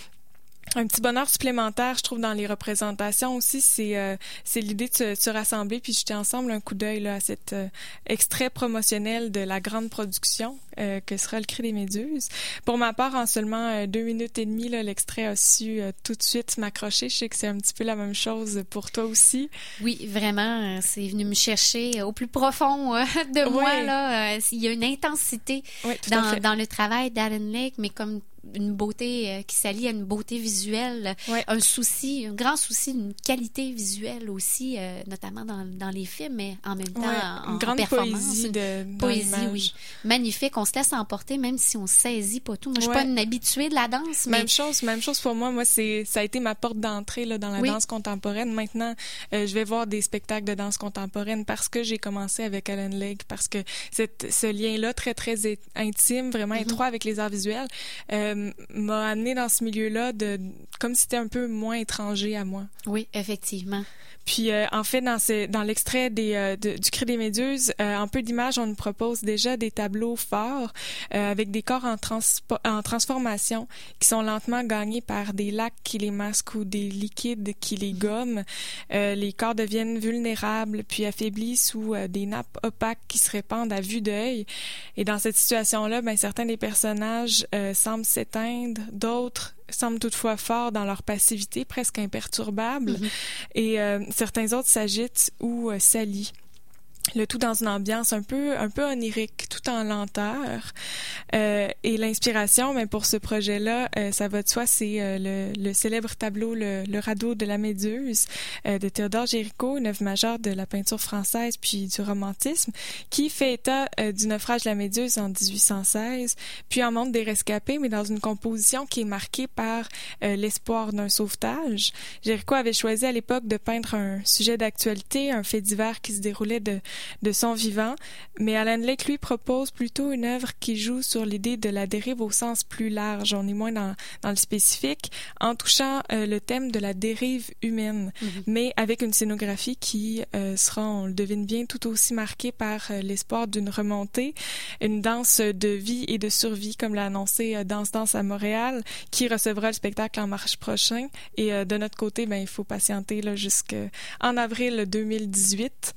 Un petit bonheur supplémentaire, je trouve, dans les représentations aussi, c'est euh, c'est l'idée de se, de se rassembler puis jeter ensemble un coup d'œil là, à cet euh, extrait promotionnel de la grande production euh, que sera Le cri des méduses. Pour ma part, en seulement euh, deux minutes et demie, là, l'extrait a su euh, tout de suite m'accrocher. Je sais que c'est un petit peu la même chose pour toi aussi. Oui, vraiment, c'est venu me chercher au plus profond euh, de moi. Oui. Là, euh, il y a une intensité oui, dans, dans le travail d'Allen Lake, mais comme une beauté euh, qui s'allie à une beauté visuelle, Ouais. un souci, un grand souci d'une qualité visuelle aussi, euh, notamment dans, dans les films, mais en même temps Ouais, en, une en grande performance. poésie Une de dans poésie, l'image. oui. Magnifique. On se laisse emporter même si on saisit pas tout. Moi, je suis Ouais. pas une habituée de la danse, mais Même chose, même chose pour moi. Moi, c'est ça a été ma porte d'entrée là dans la Oui. danse contemporaine. Maintenant, euh, je vais voir des spectacles de danse contemporaine parce que j'ai commencé avec Alan Lake, parce que cette, ce lien-là très très é- intime, vraiment Mhm. étroit avec les arts visuels, euh, m'a amené dans ce milieu-là de comme si c'était un peu moins étranger à moi. oui, effectivement. Puis euh, en fait dans ce, dans l'extrait des euh, de- du Cri des Méduses, euh, en peu d'images, on nous propose déjà des tableaux forts euh, avec des corps en, transpo- en transformation qui sont lentement gagnés par des lacs qui les masquent ou des liquides qui les gomment. Euh, les corps deviennent vulnérables puis affaiblis sous euh, des nappes opaques qui se répandent à vue d'œil. Et dans cette situation-là, ben certains des personnages euh, semblent s'éteindre, d'autres semblent toutefois forts dans leur passivité, presque imperturbables, Mhm. et euh, certains autres s'agitent ou euh, s'allient. Le tout dans une ambiance un peu un peu onirique, tout en lenteur. Euh, et l'inspiration, mais pour ce projet-là, euh, ça va de soi, c'est euh, le, le célèbre tableau le, le radeau de la Méduse euh, de Théodore Géricault, une œuvre majeure de la peinture française puis du romantisme, qui fait état euh, du naufrage de la Méduse en dix-huit cent seize, puis en montre des rescapés, mais dans une composition qui est marquée par euh, l'espoir d'un sauvetage. Géricault avait choisi à l'époque de peindre un sujet d'actualité, un fait divers qui se déroulait de de son vivant, mais Alan Lake, lui, propose plutôt une œuvre qui joue sur l'idée de la dérive au sens plus large. On est moins dans, dans le spécifique, en touchant euh, le thème de la dérive humaine, Mhm. mais avec une scénographie qui euh, sera, on le devine bien, tout aussi marquée par euh, l'espoir d'une remontée, une danse de vie et de survie, comme l'a annoncé euh, Danse Danse à Montréal, qui recevra le spectacle en mars prochain. Et euh, de notre côté, ben, il faut patienter là, jusqu'en avril deux mille dix-huit.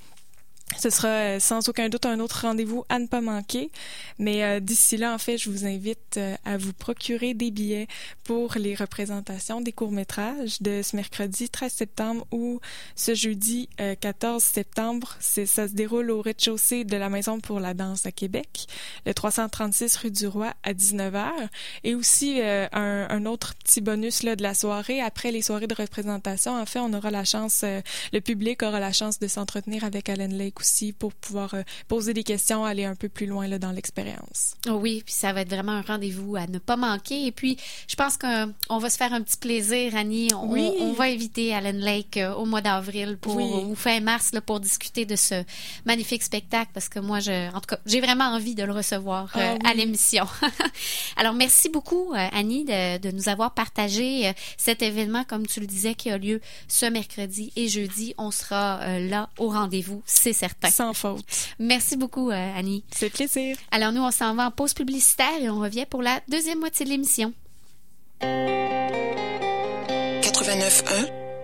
Ce sera euh, sans aucun doute un autre rendez-vous à ne pas manquer. Mais euh, d'ici là, en fait, je vous invite euh, à vous procurer des billets pour les représentations des courts-métrages de ce mercredi treize septembre ou ce jeudi euh, quatorze septembre. C'est, ça se déroule au rez-de-chaussée de la Maison pour la danse à Québec, le trois cent trente-six rue du Roi à dix-neuf heures. Et aussi euh, un, un autre petit bonus là, de la soirée. Après les soirées de représentation, en fait, on aura la chance, euh, le public aura la chance de s'entretenir avec Alan Lake aussi pour pouvoir euh, poser des questions, aller un peu plus loin là, dans l'expérience. Oh oui, puis ça va être vraiment un rendez-vous à ne pas manquer. Et puis, je pense qu'on va se faire un petit plaisir, Annie. On, Oui. on va inviter Alan Lake euh, au mois d'avril pour, Oui. ou fin mars là, pour discuter de ce magnifique spectacle parce que moi, je, en tout cas, j'ai vraiment envie de le recevoir euh, Ah oui. à l'émission. Alors, merci beaucoup, euh, Annie, de, de nous avoir partagé euh, cet événement, comme tu le disais, qui a lieu ce mercredi et jeudi. On sera euh, là au rendez-vous, c'est certain. Sans faute. Merci beaucoup, euh, Annie. C'est plaisir. Alors, nous, on s'en va en pause publicitaire et on revient pour la deuxième moitié de l'émission. quatre-vingt-neuf un.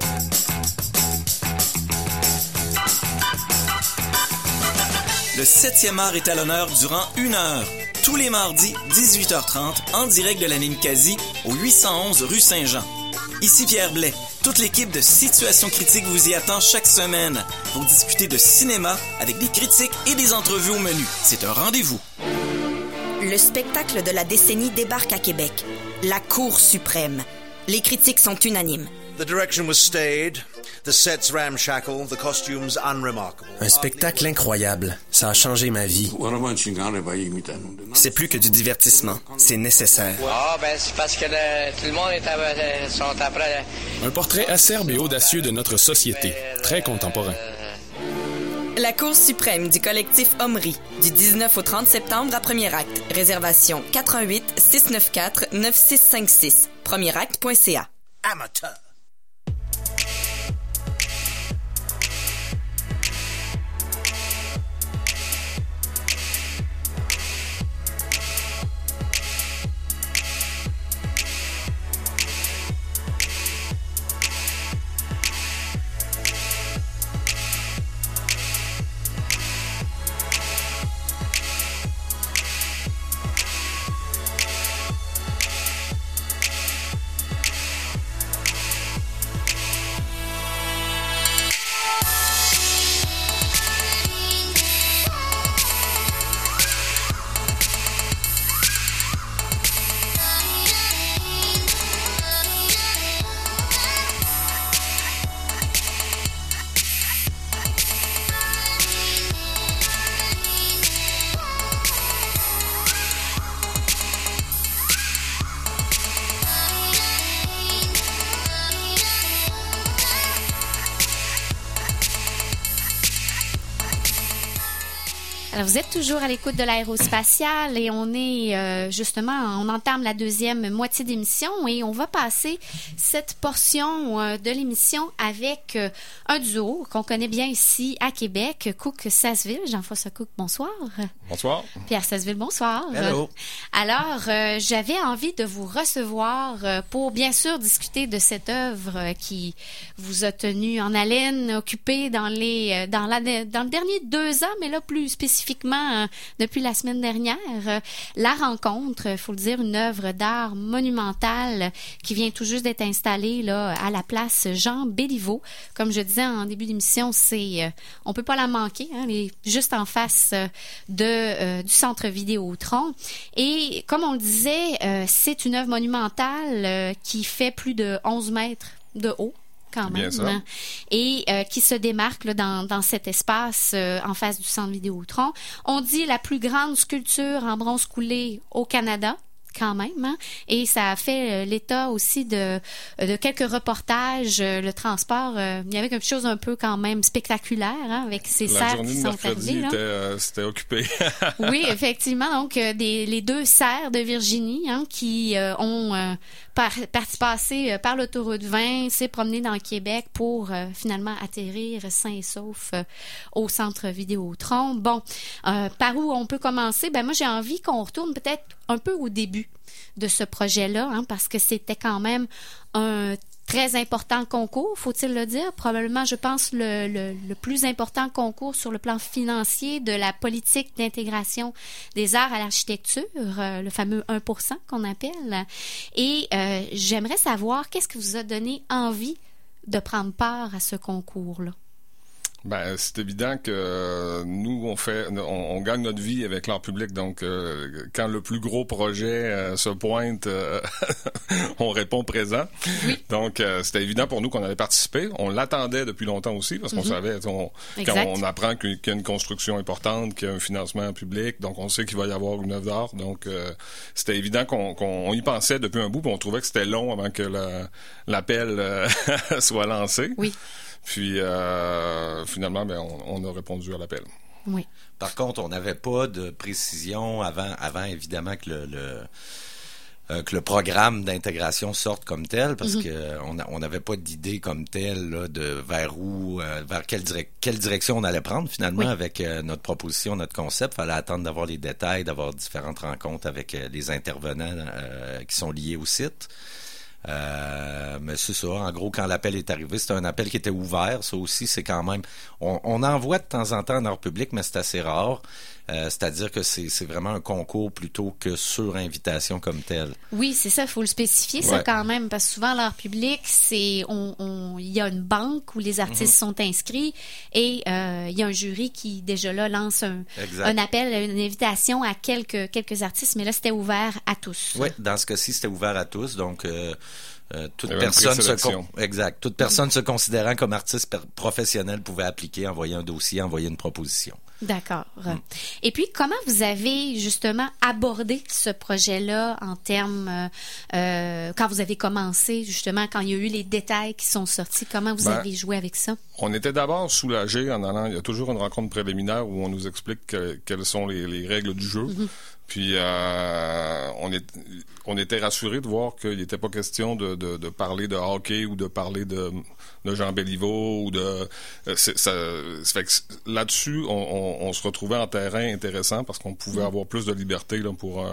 Le septième art est à l'honneur durant une heure. Tous les mardis, dix-huit heures trente, en direct de la Ninkasi, au huit cent onze rue Saint-Jean. Ici Pierre Blais. Toute l'équipe de Situation Critique vous y attend chaque semaine pour discuter de cinéma avec des critiques et des entrevues au menu. C'est un rendez-vous. Le spectacle de la décennie débarque à Québec. La Cour suprême. Les critiques sont unanimes. The direction was staid, the sets ramshackle, the costumes unremarkable. Un spectacle incroyable. Ça a changé ma vie. C'est plus que du divertissement. C'est nécessaire. Ah, ben, c'est parce que le- tout le monde est à, sont après. Un portrait acerbe et audacieux de notre société. Très contemporain. La Cour suprême du collectif Omri. Du dix-neuf au trente septembre à premier acte. Réservation quatre un huit, six neuf quatre, neuf six cinq six. premier acte point c a. Amateur. Alors, vous êtes toujours à l'écoute de l'aérospatiale et on est euh, justement, on entame la deuxième moitié d'émission et on va passer cette portion euh, de l'émission avec euh, un duo qu'on connaît bien ici à Québec, Cook-Sasseville. Jean-François Cook, bonsoir. Bonsoir. Pierre Sasseville, bonsoir. Hello. Alors, euh, j'avais envie de vous recevoir euh, pour bien sûr discuter de cette œuvre euh, qui vous a tenu en haleine, occupé dans les euh, dans la dans le dernier deux ans, mais là plus spécifiquement euh, depuis la semaine dernière. Euh, la rencontre, il faut le dire, une œuvre d'art monumentale qui vient tout juste d'être installée là à la place Jean Béliveau. Comme je disais en début d'émission, c'est euh, on peut pas la manquer, hein, elle est juste en face euh, de euh, du centre Vidéotron. Et comme on le disait, euh, c'est une œuvre monumentale euh, qui fait plus de onze mètres de haut. Quand même, hein, et euh, qui se démarque là, dans, dans cet espace euh, en face du centre Vidéotron. On dit la plus grande sculpture en bronze coulé au Canada, quand même, hein? Et ça a fait euh, l'état aussi de, de quelques reportages, euh, le transport. Euh, il y avait quelque chose un peu quand même spectaculaire, hein, avec ces La serres journée qui de sont mercredi arrivées. était, euh, c'était occupé. Oui, effectivement. Donc, euh, des, les deux serres de Virginie hein, qui euh, ont euh, par, parti passé euh, par l'autoroute vingt, s'est promené dans le Québec pour euh, finalement atterrir sain et sauf euh, au centre Vidéotron. Bon, euh, par où on peut commencer? Ben moi, j'ai envie qu'on retourne peut-être un peu au début de ce projet-là, hein, parce que c'était quand même un très important concours, faut-il le dire. Probablement, je pense, le, le, le plus important concours sur le plan financier de la politique d'intégration des arts à l'architecture, euh, le fameux un pour cent qu'on appelle. Et euh, j'aimerais savoir, qu'est-ce qui vous a donné envie de prendre part à ce concours-là? Ben, c'est évident que euh, nous, on fait, on, on gagne notre vie avec l'art public. Donc, euh, quand le plus gros projet euh, se pointe, euh, on répond présent. Oui. Donc, euh, c'était évident pour nous qu'on allait participer. On l'attendait depuis longtemps aussi parce qu'on mm-hmm. savait, on, quand on apprend qu'il y a une construction importante, qu'il y a un financement public, donc on sait qu'il va y avoir une œuvre d'art. Donc, euh, c'était évident qu'on, qu'on on y pensait depuis un bout, puis on trouvait que c'était long avant que la, l'appel euh, soit lancé. Oui. Puis, euh, finalement, ben, on, on a répondu à l'appel. Oui. Par contre, on n'avait pas de précision avant, avant évidemment, que le, le, euh, que le programme d'intégration sorte comme tel, parce mm-hmm. qu'on on n'avait pas d'idée comme telle là, de vers où, euh, vers quelle, direc- quelle direction on allait prendre, finalement, oui. avec euh, notre proposition, notre concept. Il fallait attendre d'avoir les détails, d'avoir différentes rencontres avec euh, les intervenants euh, qui sont liés au site. Euh, mais c'est ça, en gros, quand l'appel est arrivé, c'était un appel qui était ouvert. Ça aussi, c'est quand même... On, on envoie de temps en temps en art public, mais c'est assez rare. Euh, c'est-à-dire que c'est, c'est vraiment un concours plutôt que sur invitation comme tel. Oui, c'est ça, il faut le spécifier, ça, ouais. quand même, parce que souvent, l'art public, c'est... On, on, il y a une banque où les artistes mm-hmm. sont inscrits et euh, il y a un jury qui, déjà là, lance un, un appel, une invitation à quelques, quelques artistes, mais là, c'était ouvert à tous. Oui, dans ce cas-ci, c'était ouvert à tous, donc... Euh, Euh, toute personne se con- exact toute personne se considérant comme artiste per- professionnel pouvait appliquer, envoyer un dossier, envoyer une proposition. D'accord. Mm. Et puis, comment vous avez justement abordé ce projet-là en termes, euh, euh, quand vous avez commencé, justement, quand il y a eu les détails qui sont sortis, comment vous ben, avez joué avec ça? On était d'abord soulagés en allant, il y a toujours une rencontre préliminaire où on nous explique que, quelles sont les, les règles du jeu. Mm-hmm. Puis euh, on est on était rassurés de voir qu'il n'était pas question de, de, de parler de hockey ou de parler de, de Jean Béliveau ou de c'est, ça, ça fait que là-dessus on, on, on se retrouvait en terrain intéressant parce qu'on pouvait mmh. avoir plus de liberté là pour euh,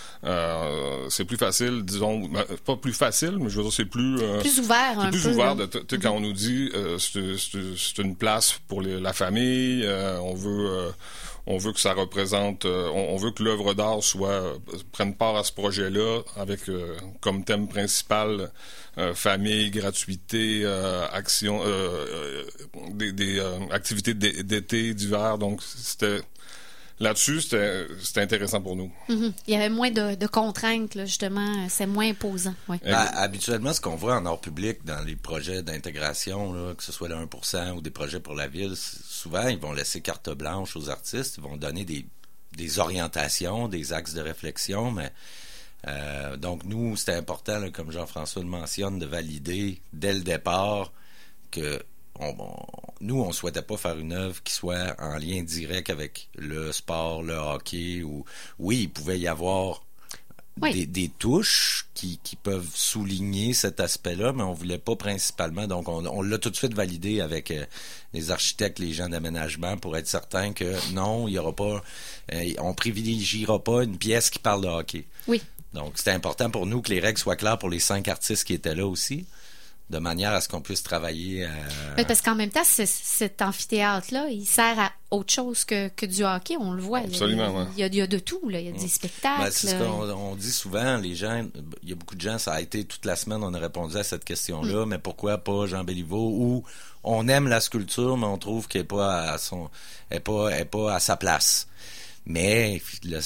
euh, c'est plus facile, disons, ben, pas plus facile, mais je veux dire c'est plus euh, plus ouvert c'est un plus peu. ouvert de, t- quand on nous dit euh, c'est, c'est, c'est une place pour les, la famille, euh, on veut euh, On veut que ça représente, euh, on, on veut que l'œuvre d'art soit euh, prenne part à ce projet-là avec euh, comme thème principal euh, famille, gratuité, euh, action, euh, euh, des, des euh, activités d'été, d'hiver. Donc c'était là-dessus, c'était, c'était intéressant pour nous. Mm-hmm. Il y avait moins de, de contraintes, là, justement. C'est moins imposant. Oui. Ben, habituellement, ce qu'on voit en art public dans les projets d'intégration, là, que ce soit le un pour cent ou des projets pour la ville, souvent, ils vont laisser carte blanche aux artistes. Ils vont donner des, des orientations, des axes de réflexion, mais euh, donc nous, c'était important, là, comme Jean-François le mentionne, de valider dès le départ que on, on, nous, on souhaitait pas faire une œuvre qui soit en lien direct avec le sport, le hockey. Ou oui, il pouvait y avoir oui. des, des touches qui, qui peuvent souligner cet aspect-là, mais on voulait pas principalement. Donc, on, on l'a tout de suite validé avec euh, les architectes, les gens d'aménagement, pour être certain que non, il y aura pas, euh, on privilégiera pas une pièce qui parle de hockey. Oui. Donc, c'était important pour nous que les règles soient claires pour les cinq artistes qui étaient là aussi, de manière à ce qu'on puisse travailler. Euh... Oui, parce qu'en même temps, c- cet amphithéâtre-là, il sert à autre chose que, que du hockey, on le voit. Absolument, il, ouais. il, y a, il y a de tout, là. Il y a des spectacles. Ben, c'est ce qu'on on dit souvent, les gens, il y a beaucoup de gens, ça a été toute la semaine, on a répondu à cette question-là, mm. mais pourquoi pas Jean Béliveau, ou on aime la sculpture, mais on trouve qu'elle n'est pas à son, elle est pas, elle est pas à sa place. Mais le,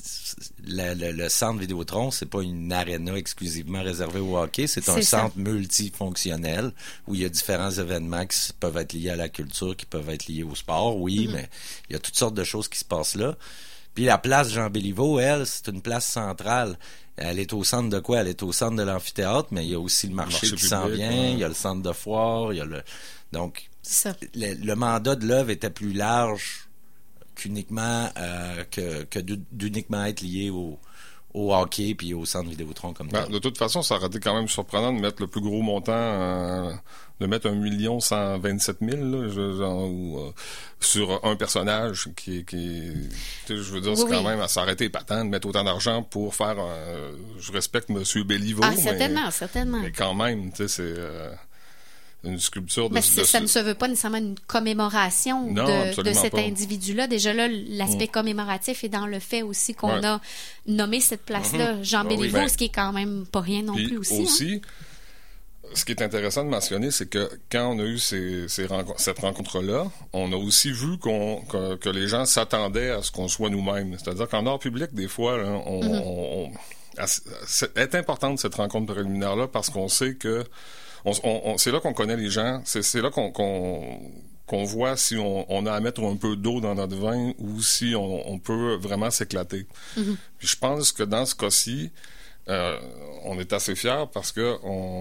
le, le, le centre Vidéotron, c'est pas une aréna exclusivement réservée au hockey, c'est, c'est un ça. centre multifonctionnel où il y a différents événements qui peuvent être liés à la culture, qui peuvent être liés au sport, oui, mm-hmm. mais il y a toutes sortes de choses qui se passent là. Puis la place Jean Béliveau, elle, c'est une place centrale. Elle est au centre de quoi? Elle est au centre de l'amphithéâtre, mais il y a aussi le marché, le marché qui public, s'en vient, ouais. Il y a le centre de foire, il y a le... Donc, le, le mandat de l'œuvre était plus large qu'uniquement euh, que, que d'uniquement être lié au, au hockey puis au centre Vidéotron comme ben, tel. De toute façon, ça aurait été quand même surprenant de mettre le plus gros montant, euh, de mettre un million cent vingt-sept mille là, je, genre, ou, euh, sur un personnage qui, qui je veux dire, oui, c'est quand oui. même à s'arrêter épatant de mettre autant d'argent pour faire un... Je respecte M. Béliveau, ah, mais... certainement, certainement. Mais quand même, tu sais, c'est... Euh, une sculpture de... Mais de ça ne se veut pas nécessairement une commémoration non, de, de cet pas. individu-là. Déjà là, l'aspect mm. commémoratif est dans le fait aussi qu'on ouais. a nommé cette place-là mm-hmm. Jean ah, Béliveau, oui, ben, ce qui est quand même pas rien non plus aussi. aussi hein? Ce qui est intéressant de mentionner, c'est que quand on a eu ces, ces rencontres, cette rencontre-là, on a aussi vu qu'on, que, que les gens s'attendaient à ce qu'on soit nous-mêmes. C'est-à-dire qu'en art public, des fois, là, on, mm-hmm. on, on, c'est, est importante cette rencontre préliminaire-là parce qu'on sait que On, on, on, c'est là qu'on connaît les gens, c'est, c'est là qu'on, qu'on, qu'on voit si on, on a à mettre un peu d'eau dans notre vin ou si on, on peut vraiment s'éclater. Mm-hmm. Puis je pense que dans ce cas-ci, euh, on est assez fiers parce que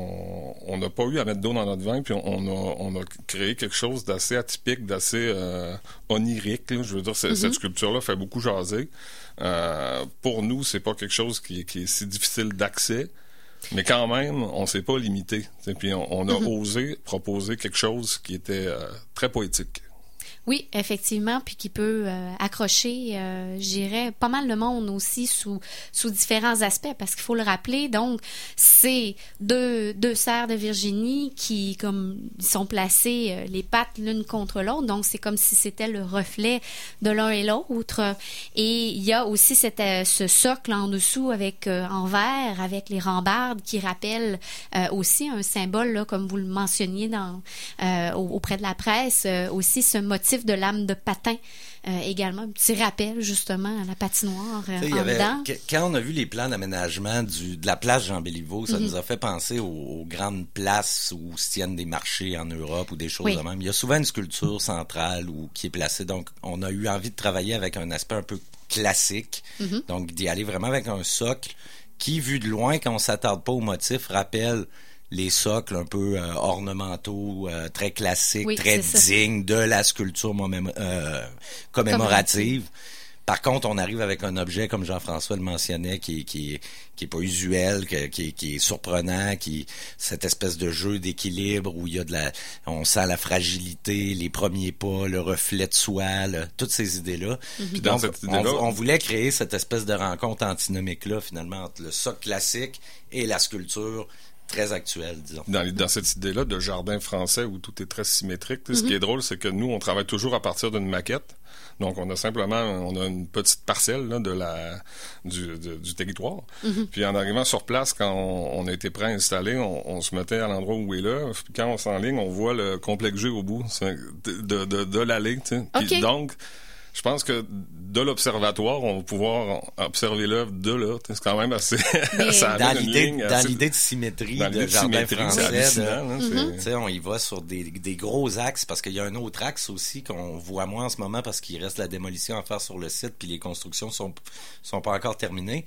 on on n'a pas eu à mettre d'eau dans notre vin, puis on, on, a, on a créé quelque chose d'assez atypique, d'assez euh, onirique. Là. Je veux dire, mm-hmm. cette sculpture-là fait beaucoup jaser. Euh, pour nous, c'est pas quelque chose qui, qui est si difficile d'accès. Mais quand même, on s'est pas limité. Puis on, on a mm-hmm. osé proposer quelque chose qui était euh, très poétique. Oui, effectivement, puis qui peut euh, accrocher, euh, je dirais, pas mal le monde aussi sous sous différents aspects, parce qu'il faut le rappeler, donc, c'est deux, deux sœurs de Virginie qui, comme, sont placées euh, les pattes l'une contre l'autre, donc c'est comme si c'était le reflet de l'un et l'autre, et il y a aussi cette, euh, ce socle en dessous avec euh, en verre, avec les rambardes, qui rappellent euh, aussi un symbole, là, comme vous le mentionniez dans euh, auprès de la presse, euh, aussi ce motif de lame de patin euh, également, un petit rappel justement à la patinoire euh, en avait, dedans. Quand on a vu les plans d'aménagement du, de la place Jean Béliveau, ça mm-hmm. nous a fait penser aux, aux grandes places où se tiennent des marchés en Europe ou des choses oui. de même. Il y a souvent une sculpture centrale où, qui est placée, donc on a eu envie de travailler avec un aspect un peu classique, mm-hmm. donc d'y aller vraiment avec un socle qui, vu de loin, quand on s'attarde pas au motif, rappelle les socles un peu euh, ornementaux, euh, très classiques, oui, très dignes de la sculpture momém- euh, commémorative. Comme... Par contre, on arrive avec un objet, comme Jean-François le mentionnait, qui, qui, qui est pas usuel, qui, qui, qui est surprenant, qui cette espèce de jeu d'équilibre où il y a de la, on sent la fragilité, les premiers pas, le reflet de soi, là, toutes ces idées-là. Mm-hmm. Puis donc, cette idée-là, on, on voulait créer cette espèce de rencontre antinomique-là, finalement, entre le socle classique et la sculpture très actuel, disons. Dans, dans cette idée-là de jardin français où tout est très symétrique, mm-hmm. ce qui est drôle, c'est que nous, on travaille toujours à partir d'une maquette. Donc, on a simplement, on a une petite parcelle là, de la du, de, du territoire. Mm-hmm. Puis, en arrivant sur place, quand on, on a été prêt à installer, on, on se mettait à l'endroit où il est là. Puis, quand on s'enligne, on voit le complexe G au bout de, de, de, de l'allée. Tu sais. Okay. Puis, donc, je pense que de l'observatoire, on va pouvoir observer l'œuvre de là. C'est quand même assez... ça dans l'idée, dans assez... l'idée de symétrie dans de jardin français, de, hein, mm-hmm. on y va sur des, des gros axes, parce qu'il y a un autre axe aussi qu'on voit moins en ce moment parce qu'il reste la démolition à faire sur le site puis les constructions sont, sont pas encore terminées.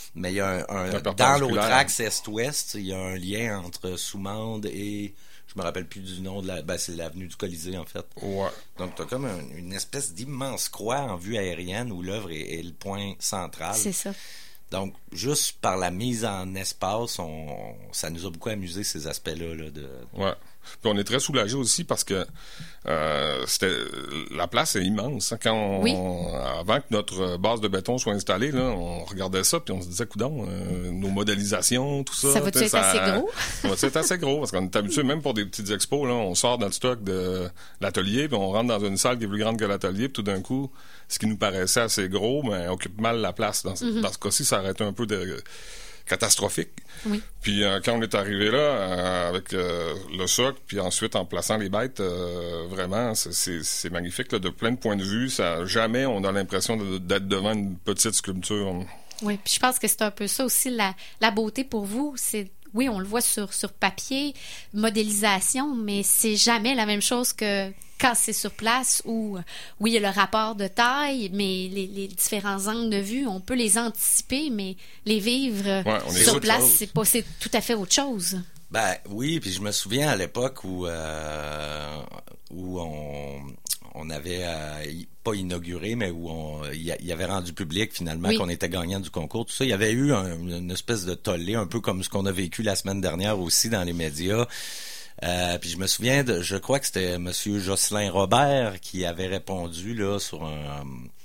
Mais il y a un, un Un dans l'autre axe est-ouest, il y a un lien entre Soumande et je me rappelle plus du nom de la, ben c'est l'avenue du Colisée en fait. Ouais. Donc t'as comme un, une espèce d'immense croix en vue aérienne où l'œuvre est, est le point central. C'est ça. Donc juste par la mise en espace, on, ça nous a beaucoup amusé ces aspects-là là, de. Ouais. Puis on est très soulagés aussi parce que euh, c'était la place est immense. Hein. Quand on, oui. Avant que notre base de béton soit installée, là, on regardait ça puis on se disait, coudonc, euh, nos modélisations, tout ça. Ça va-tu être ça, assez gros? Ça va être assez gros parce qu'on est habitué même pour des petites expos, là, on sort notre stock de l'atelier puis on rentre dans une salle qui est plus grande que l'atelier puis tout d'un coup, ce qui nous paraissait assez gros, mais ben, occupe mal la place. Dans, mm-hmm. dans ce cas-ci, ça aurait été un peu de catastrophique. Oui. Puis euh, quand on est arrivé là euh, avec euh, le socle, puis ensuite en plaçant les bêtes, euh, vraiment, c'est, c'est, c'est magnifique là, de plein de points de vue. Ça, jamais on a l'impression de, d'être devant une petite sculpture. Oui, puis je pense que c'est un peu ça aussi, la, la beauté pour vous, c'est oui, on le voit sur, sur papier, modélisation, mais c'est jamais la même chose que quand c'est sur place où, oui, il y a le rapport de taille, mais les, les différents angles de vue, on peut les anticiper, mais les vivre ouais, sur place, c'est, pas, c'est tout à fait autre chose. Ben oui, puis je me souviens à l'époque où, euh, où on... on avait euh, pas inauguré, mais où on il y avait rendu public finalement oui. qu'on était gagnant du concours, tout ça. Il y avait eu un, une espèce de tollé, un peu comme ce qu'on a vécu la semaine dernière aussi dans les médias. Euh, puis je me souviens de, je crois que c'était Monsieur Jocelyn Robert qui avait répondu là sur un,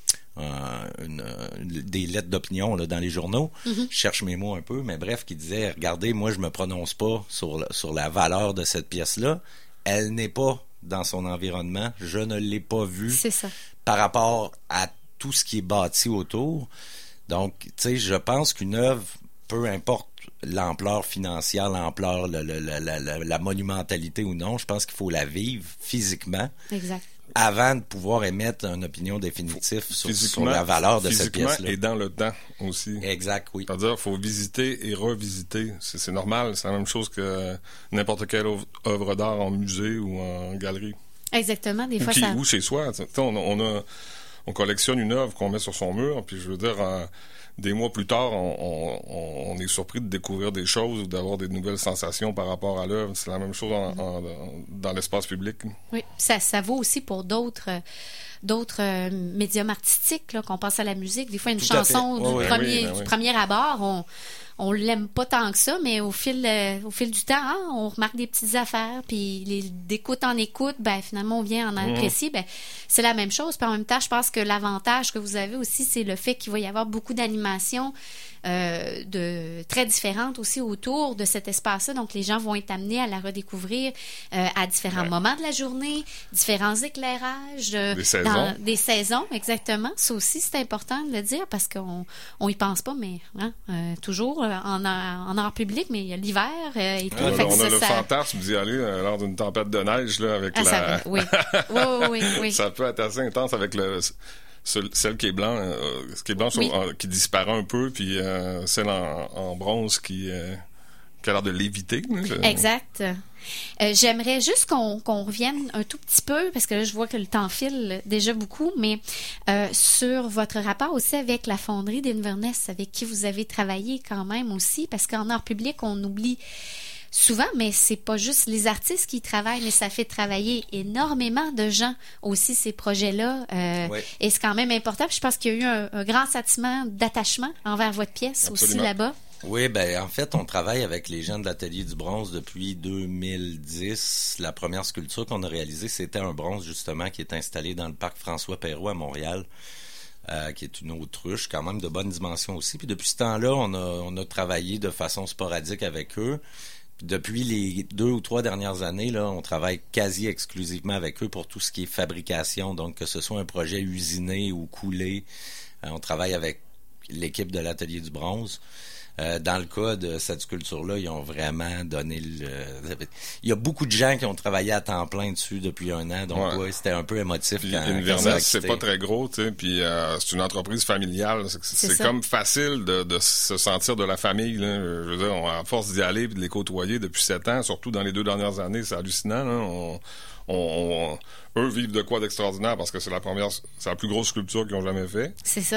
un une, une, des lettres d'opinion là dans les journaux. Mm-hmm. Je cherche mes mots un peu, mais bref, qui disait regardez, moi je me prononce pas sur sur la valeur de cette pièce-là. Elle n'est pas dans son environnement. Je ne l'ai pas vue. C'est ça. Par rapport à tout ce qui est bâti autour. Donc, tu sais, je pense qu'une œuvre, peu importe l'ampleur financière, l'ampleur, le, le, la, la, la monumentalité ou non, je pense qu'il faut la vivre physiquement. Exact. Avant de pouvoir émettre une opinion définitive sur, sur la valeur de cette pièce-là. Et dans le temps aussi. Exact, oui. C'est-à-dire qu'il faut visiter et revisiter. C'est, c'est normal, c'est la même chose que n'importe quelle œuvre d'art en musée ou en galerie. Exactement, des fois qui, ça... Ou chez soi. On, on, a, on collectionne une œuvre qu'on met sur son mur, puis je veux dire... Euh, des mois plus tard, on, on, on est surpris de découvrir des choses ou d'avoir des nouvelles sensations par rapport à l'œuvre. C'est la même chose en, en, dans l'espace public. Oui, ça, ça vaut aussi pour d'autres, d'autres euh, médiums artistiques, là, qu'on pense à la musique. Des fois, une Tout chanson du, ouais, premier, oui, ben du oui. premier abord, on on l'aime pas tant que ça, mais au fil euh, au fil du temps, hein, on remarque des petites affaires, puis les, d'écoute en écoute, ben finalement on vient en apprécier. Mmh. Ben c'est la même chose. Puis en même temps, je pense que l'avantage que vous avez aussi, c'est le fait qu'il va y avoir beaucoup d'animations euh, de très différentes aussi autour de cet espace-là. Donc les gens vont être amenés à la redécouvrir euh, à différents ouais. moments de la journée, différents éclairages, euh, des saisons, dans, des saisons exactement. Ça aussi c'est important de le dire parce qu'on on y pense pas, mais hein, euh, toujours en, en art public, mais il y a l'hiver euh, et tout. Ah, fait on que a ça, le ça... fantasme d'y aller euh, lors d'une tempête de neige là, avec ah, la... Ça, oui. Oui, oui, oui, oui. Ça peut être assez intense avec le... celle qui est blanc, euh, qui est blanche, oui. euh, qui disparaît un peu, puis euh, celle en, en bronze qui, euh, qui a l'air de léviter. Là. Exact. Euh, j'aimerais juste qu'on, qu'on revienne un tout petit peu, parce que là, je vois que le temps file déjà beaucoup, mais euh, sur votre rapport aussi avec la fonderie d'Inverness, avec qui vous avez travaillé quand même aussi, parce qu'en art public, on oublie souvent, mais c'est pas juste les artistes qui y travaillent, mais ça fait travailler énormément de gens aussi, ces projets-là. Euh, oui. Et c'est quand même important. Puis je pense qu'il y a eu un, un grand sentiment d'attachement envers votre pièce Absolument. Aussi là-bas. Oui, ben en fait, on travaille avec les gens de l'Atelier du bronze depuis deux mille dix. La première sculpture qu'on a réalisée, c'était un bronze, justement, qui est installé dans le parc François-Perrault à Montréal, euh, qui est une autruche, quand même de bonne dimension aussi. Puis depuis ce temps-là, on a, on a travaillé de façon sporadique avec eux. Depuis les deux ou trois dernières années, là, on travaille quasi exclusivement avec eux pour tout ce qui est fabrication. Donc, que ce soit un projet usiné ou coulé, euh, on travaille avec l'équipe de l'Atelier du bronze. Euh, dans le cas de cette sculpture-là, ils ont vraiment donné le... Il y a beaucoup de gens qui ont travaillé à temps plein dessus depuis un an, donc ouais, ouais c'était un peu émotif. Puis quand, Inverness, c'est pas très gros, tu sais, puis euh, c'est une entreprise familiale. C'est, c'est, c'est comme facile de, de se sentir de la famille, là. Je veux dire, on, à force d'y aller et de les côtoyer depuis sept ans, surtout dans les deux dernières années, c'est hallucinant, là. On, on, on, eux vivent de quoi d'extraordinaire parce que c'est la première, c'est la plus grosse sculpture qu'ils ont jamais fait. C'est ça.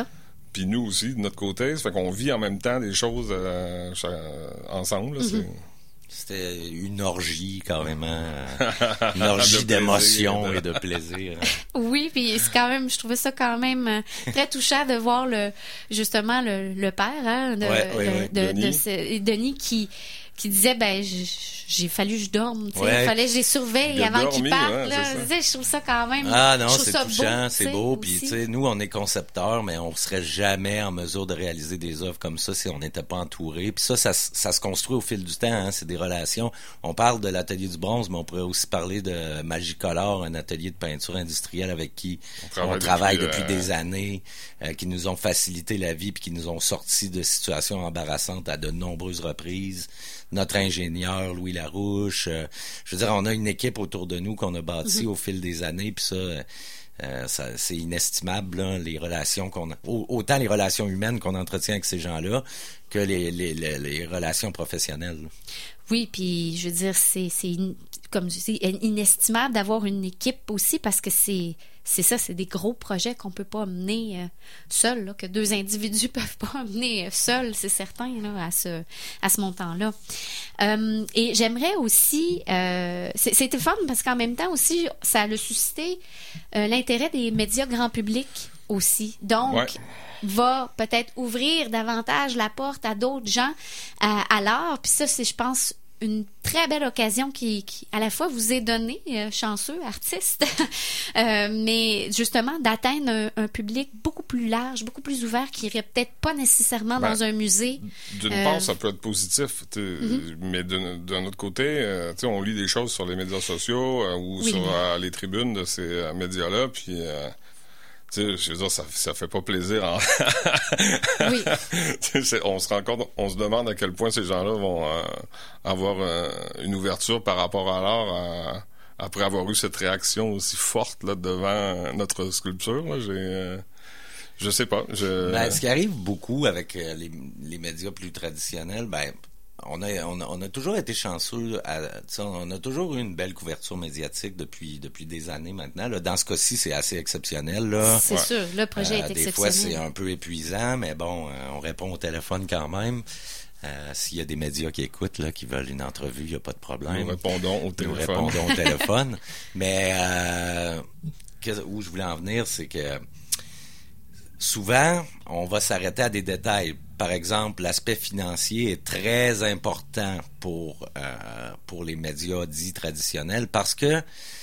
puis nous aussi, de notre côté. Ça fait qu'on vit en même temps des choses euh, ensemble. Là, mm-hmm. c'est... C'était une orgie, carrément. Une orgie d'émotions et de plaisir. Oui, puis c'est quand même, je trouvais ça quand même très touchant de voir le, justement, le, le père, hein, de, ouais, ouais, ouais. de, Denis. de, de ce, Denis qui, qui disait, ben, j'ai fallu que je dorme, tu sais, ouais. il fallait que je les surveille avant dormi, qu'ils partent, ouais, là. Je, je trouve ça quand même. Ah non, je trouve c'est ça touchant, beau, c'est beau, puis tu sais, nous, on est concepteurs, mais on serait jamais en mesure de réaliser des œuvres comme ça si on n'était pas entouré. Puis ça, ça, ça se construit au fil du temps, hein, c'est des relations. On parle de l'atelier du bronze, mais on pourrait aussi parler de Magicolor, un atelier de peinture industrielle avec qui on travaille, on travaille depuis, depuis euh... des années, euh, qui nous ont facilité la vie puis qui nous ont sorti de situations embarrassantes à de nombreuses reprises. Notre ingénieur, Louis Larouche, euh, je veux dire, on a une équipe autour de nous qu'on a bâtie mm-hmm. au fil des années, puis ça... Euh, ça, c'est inestimable, là, les relations qu'on a, autant les relations humaines qu'on entretient avec ces gens-là que les, les, les, les relations professionnelles. Oui, puis je veux dire, c'est, c'est in, comme je dis, inestimable d'avoir une équipe aussi parce que c'est, c'est ça, c'est des gros projets qu'on peut pas mener euh, seuls, là, que deux individus peuvent pas mener seuls, c'est certain, là, à ce, à ce montant-là. Euh, et j'aimerais aussi, euh, c'est, c'était fun parce qu'en même temps aussi, ça a suscité euh, l'intérêt des médias grand public aussi. Donc, ouais. va peut-être ouvrir davantage la porte à d'autres gens à, à l'art. Puis ça, c'est, je pense, une très belle occasion qui, qui à la fois vous est donnée, euh, chanceux, artiste, euh, mais justement d'atteindre un, un public beaucoup plus large, beaucoup plus ouvert, qui irait peut-être pas nécessairement ben, dans un musée. D'une euh... part, ça peut être positif, mm-hmm. mais d'un, d'un autre côté, euh, on lit des choses sur les médias sociaux euh, ou oui. sur euh, les tribunes de ces euh, médias-là, puis... Euh, tu sais, je veux dire, ça, ça fait pas plaisir. En... oui. c'est, on se rend compte, on se demande à quel point ces gens-là vont euh, avoir euh, une ouverture par rapport à l'art euh, après avoir eu cette réaction aussi forte là devant notre sculpture. Là, j'ai, euh, je sais pas. Je... Ben, ce qui arrive beaucoup avec euh, les, les médias plus traditionnels, ben. On a, on, a, on a toujours été chanceux, à, on a toujours eu une belle couverture médiatique depuis, depuis des années maintenant. Là, dans ce cas-ci, c'est assez exceptionnel. Là. C'est ouais. sûr, le projet euh, est des exceptionnel. Des fois, c'est un peu épuisant, mais bon, euh, on répond au téléphone quand même. Euh, s'il y a des médias qui écoutent, là, qui veulent une entrevue, il n'y a pas de problème. Nous répondons au téléphone. Nous répondons au téléphone. Mais euh, que, où je voulais en venir, c'est que souvent, on va s'arrêter à des détails. Par exemple, l'aspect financier est très important pour euh, pour les médias dits traditionnels parce que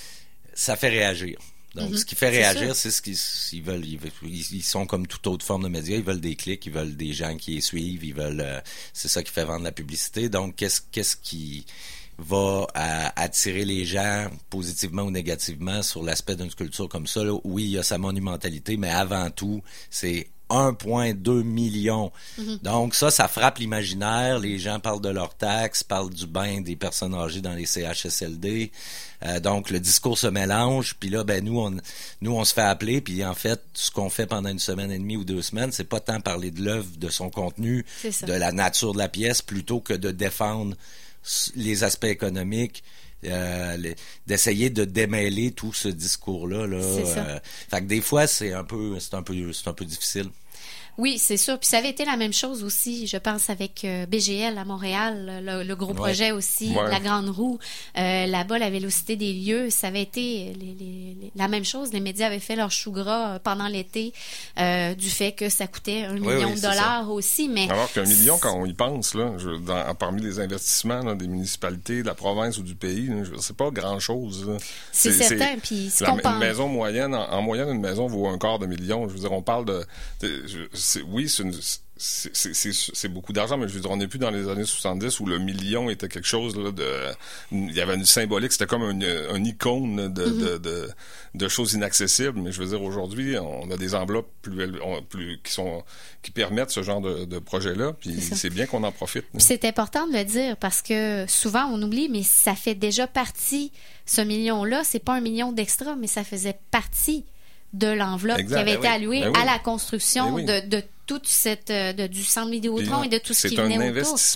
ça fait réagir. Donc, mm-hmm. ce qui fait réagir, c'est, c'est ce qu'ils ils veulent, ils veulent. Ils sont comme toute autre forme de médias. Ils veulent des clics, ils veulent des gens qui les suivent, ils veulent. Euh, c'est ça qui fait vendre la publicité. Donc, qu'est-ce qu'est-ce qui va à, attirer les gens positivement ou négativement sur l'aspect d'une sculpture comme ça? Là, oui, il y a sa monumentalité, mais avant tout, c'est un virgule deux million. Mm-hmm. Donc ça, ça frappe l'imaginaire. Les gens parlent de leurs taxes, parlent du bain des personnes âgées dans les C H S L D. Euh, donc le discours se mélange. Puis là, ben nous, on nous on se fait appeler. Puis en fait, ce qu'on fait pendant une semaine et demie ou deux semaines, c'est pas tant parler de l'œuvre, de son contenu, de la nature de la pièce, plutôt que de défendre les aspects économiques. Euh, les, d'essayer de démêler tout ce discours-là. Là. C'est ça. Euh, fait que des fois, c'est un peu, c'est un peu, c'est un peu difficile. Oui, c'est sûr. Puis ça avait été la même chose aussi, je pense, avec euh, B G L à Montréal, le, le gros ouais. projet aussi, ouais. la Grande Roue. Euh, là-bas, la vélocité des lieux, ça avait été les, les, les, la même chose. Les médias avaient fait leur chou gras pendant l'été euh, du fait que ça coûtait un oui, million oui, de dollars ça. Aussi. Mais alors qu'un million, quand on y pense, là, je, dans, parmi les investissements là, des municipalités, de la province ou du pays, là, je, c'est pas grand-chose. Là. C'est, c'est certain. Puis la, une maison moyenne, en, en moyenne, une maison vaut un quart de million. Je veux dire, on parle de... de je, C'est, oui, c'est, une, c'est, c'est, c'est, c'est beaucoup d'argent, mais je veux dire, on n'est plus dans les années soixante-dix où le million était quelque chose là, de... Il y avait une symbolique, c'était comme un, un icône de, mm-hmm. de, de, de choses inaccessibles, mais je veux dire, aujourd'hui, on a des enveloppes plus, plus, qui, sont, qui permettent ce genre de, de projet-là, puis c'est, c'est bien qu'on en profite. Puis c'est important de le dire, parce que souvent, on oublie, mais ça fait déjà partie, ce million-là, c'est pas un million d'extra, mais ça faisait partie de l'enveloppe exact, qui avait ben été oui, allouée ben oui. à la construction ben oui. de, de toute cette de, du centre Vidéotron et de tout ce qui venait autour. C'est un investissement.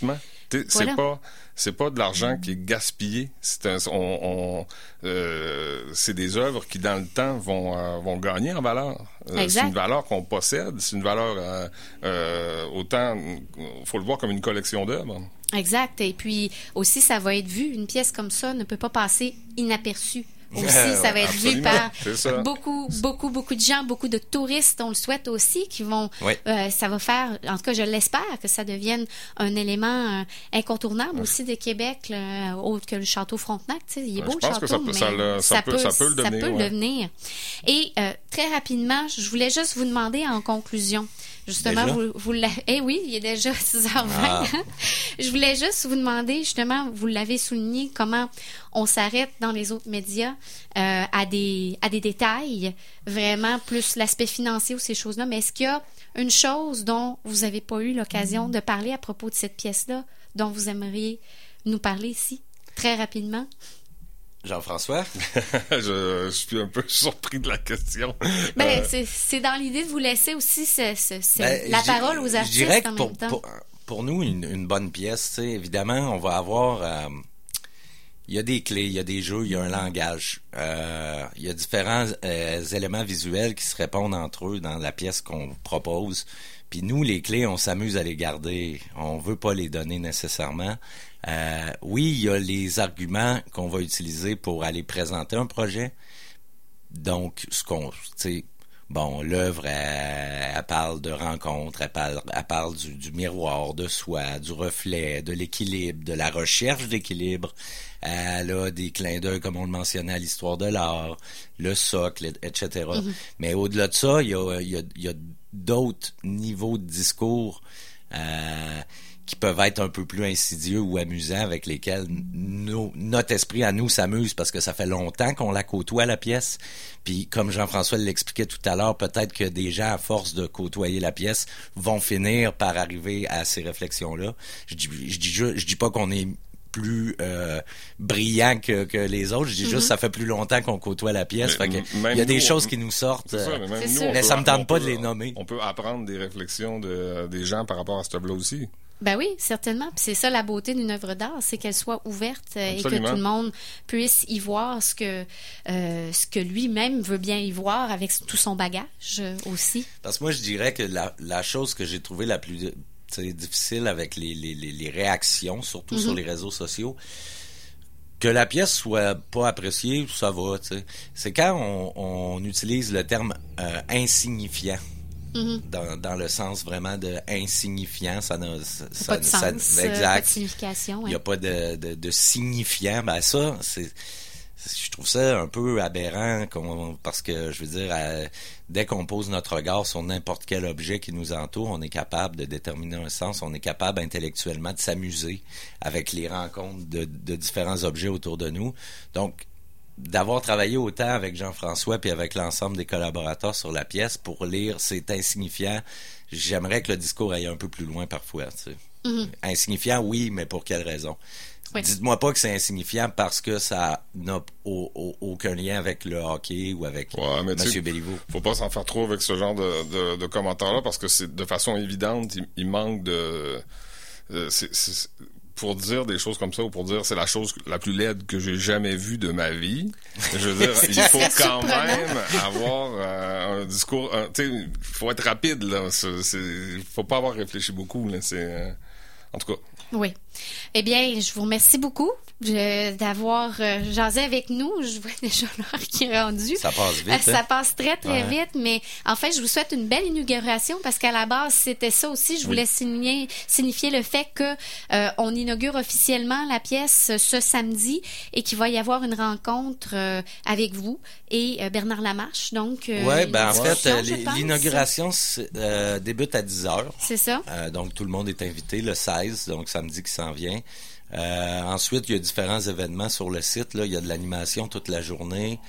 T'sais, voilà. C'est pas, c'est pas de l'argent qui est gaspillé. C'est un, on, on euh, c'est des œuvres qui dans le temps vont euh, vont gagner en valeur. Euh, c'est une valeur qu'on possède. C'est une valeur euh, euh, autant, faut le voir comme une collection d'œuvres. Exact. Et puis aussi, ça va être vu. Une pièce comme ça ne peut pas passer inaperçue. Aussi, ça va être vu par beaucoup, beaucoup, beaucoup de gens, beaucoup de touristes, on le souhaite aussi, qui vont, oui. euh, ça va faire, en tout cas, je l'espère, que ça devienne un élément euh, incontournable oui. aussi de Québec, là, autre que le château Frontenac. Tu sais, il est beau je le pense château, que ça, mais ça, le, ça, ça, peut, ça peut le devenir. Ça peut ouais. le devenir. Et euh, très rapidement, je voulais juste vous demander en conclusion, justement, déjà? vous, vous l'avez... Eh oui, il est déjà six heures vingt. Ah. Je voulais juste vous demander, justement, vous l'avez souligné, comment on s'arrête dans les autres médias euh, à des à des détails, vraiment plus l'aspect financier ou ces choses-là. Mais est-ce qu'il y a une chose dont vous n'avez pas eu l'occasion de parler à propos de cette pièce-là, dont vous aimeriez nous parler ici, très rapidement? Jean-François? je, je suis un peu surpris de la question. Ben, euh... c'est, c'est dans l'idée de vous laisser aussi ce, ce, ce, ben, la parole aux artistes je dirais que en pour, même temps. Pour, pour nous, une, une bonne pièce, tu sais, évidemment, on va avoir... Euh, il y a des clés, il y a des jeux, il y a un langage. Euh, il y a différents euh, éléments visuels qui se répondent entre eux dans la pièce qu'on propose. Puis nous, les clés, on s'amuse à les garder. On veut pas les donner nécessairement. Euh, oui, il y a les arguments qu'on va utiliser pour aller présenter un projet. Donc, ce qu'on, tu sais, bon, l'œuvre, elle, elle parle de rencontre, elle parle, elle parle du, du miroir, de soi, du reflet, de l'équilibre, de la recherche d'équilibre. Elle a des clins d'œil, comme on le mentionnait, à l'histoire de l'art, le socle, et cetera. Mm-hmm. Mais au-delà de ça, il y a, il y a, il y a d'autres niveaux de discours euh, qui peuvent être un peu plus insidieux ou amusants, avec lesquels nous, notre esprit à nous s'amuse, parce que ça fait longtemps qu'on la côtoie, la pièce. Puis comme Jean-François l'expliquait tout à l'heure, peut-être que des gens, à force de côtoyer la pièce, vont finir par arriver à ces réflexions-là. Je dis, je dis, je, je dis pas qu'on est plus euh, brillant que, que les autres. Je dis mm-hmm. juste ça fait plus longtemps qu'on côtoie la pièce. Mais, fait que il y a des nous, choses qui nous sortent. Ça, mais même nous, mais peut, ça me tente pas peut, de les nommer. On peut apprendre des réflexions de, des gens par rapport à ce tableau aussi. Ben oui, certainement. Puis c'est ça la beauté d'une œuvre d'art, c'est qu'elle soit ouverte Absolument. Et que tout le monde puisse y voir ce que euh, ce que lui-même veut bien y voir avec tout son bagage euh, aussi. Parce que moi, je dirais que la, la chose que j'ai trouvée la plus c'est difficile avec les, les, les réactions, surtout mm-hmm. sur les réseaux sociaux, que la pièce soit pas appréciée, ça va, tu sais. C'est quand on, on utilise le terme euh, insignifiant. Mm-hmm. Dans, dans le sens vraiment de insignifiant, ça n'a ça, pas de ça, sens, ça, exact. Pas de signification. Il n'y a pas de, de, de signifiant. Ben ça, c'est je trouve ça un peu aberrant parce que, je veux dire, à, dès qu'on pose notre regard sur n'importe quel objet qui nous entoure, on est capable de déterminer un sens, on est capable intellectuellement de s'amuser avec les rencontres de, de différents objets autour de nous. Donc, d'avoir travaillé autant avec Jean-François puis avec l'ensemble des collaborateurs sur la pièce pour lire c'est insignifiant, j'aimerais que le discours aille un peu plus loin parfois. Tu sais. Mm-hmm. Insignifiant, oui, mais pour quelle raison? Oui. Dites-moi pas que c'est insignifiant parce que ça n'a au, au, aucun lien avec le hockey ou avec ouais, M. Béliveau. Faut pas s'en faire trop avec ce genre de, de, de commentaires-là parce que c'est de façon évidente, il, il manque de... Euh, c'est, c'est, pour dire des choses comme ça ou pour dire c'est la chose la plus laide que j'ai jamais vue de ma vie, je veux dire, il faut quand même avoir euh, un discours... Tu sais, il faut être rapide, là. C'est, c'est, faut pas avoir réfléchi beaucoup, là. C'est... Euh, en tout cas... Oui. Eh bien, je vous remercie beaucoup je, d'avoir euh, jasé avec nous. Je vois déjà l'heure qui est rendue. Ça passe vite. Euh, ça hein? passe très, très ouais. vite. Mais en fait, je vous souhaite une belle inauguration parce qu'à la base, c'était ça aussi. Je oui. voulais signifier, signifier le fait que euh, on inaugure officiellement la pièce ce samedi et qu'il va y avoir une rencontre euh, avec vous et euh, Bernard Lamarche. Donc, euh, oui, ben en fait, euh, l'inauguration euh, débute à dix heures. C'est ça. Euh, donc, tout le monde est invité le seize, donc samedi qui s'en vient. Euh, ensuite, il y a différents événements sur le site. Là. Il y a de l'animation toute la journée.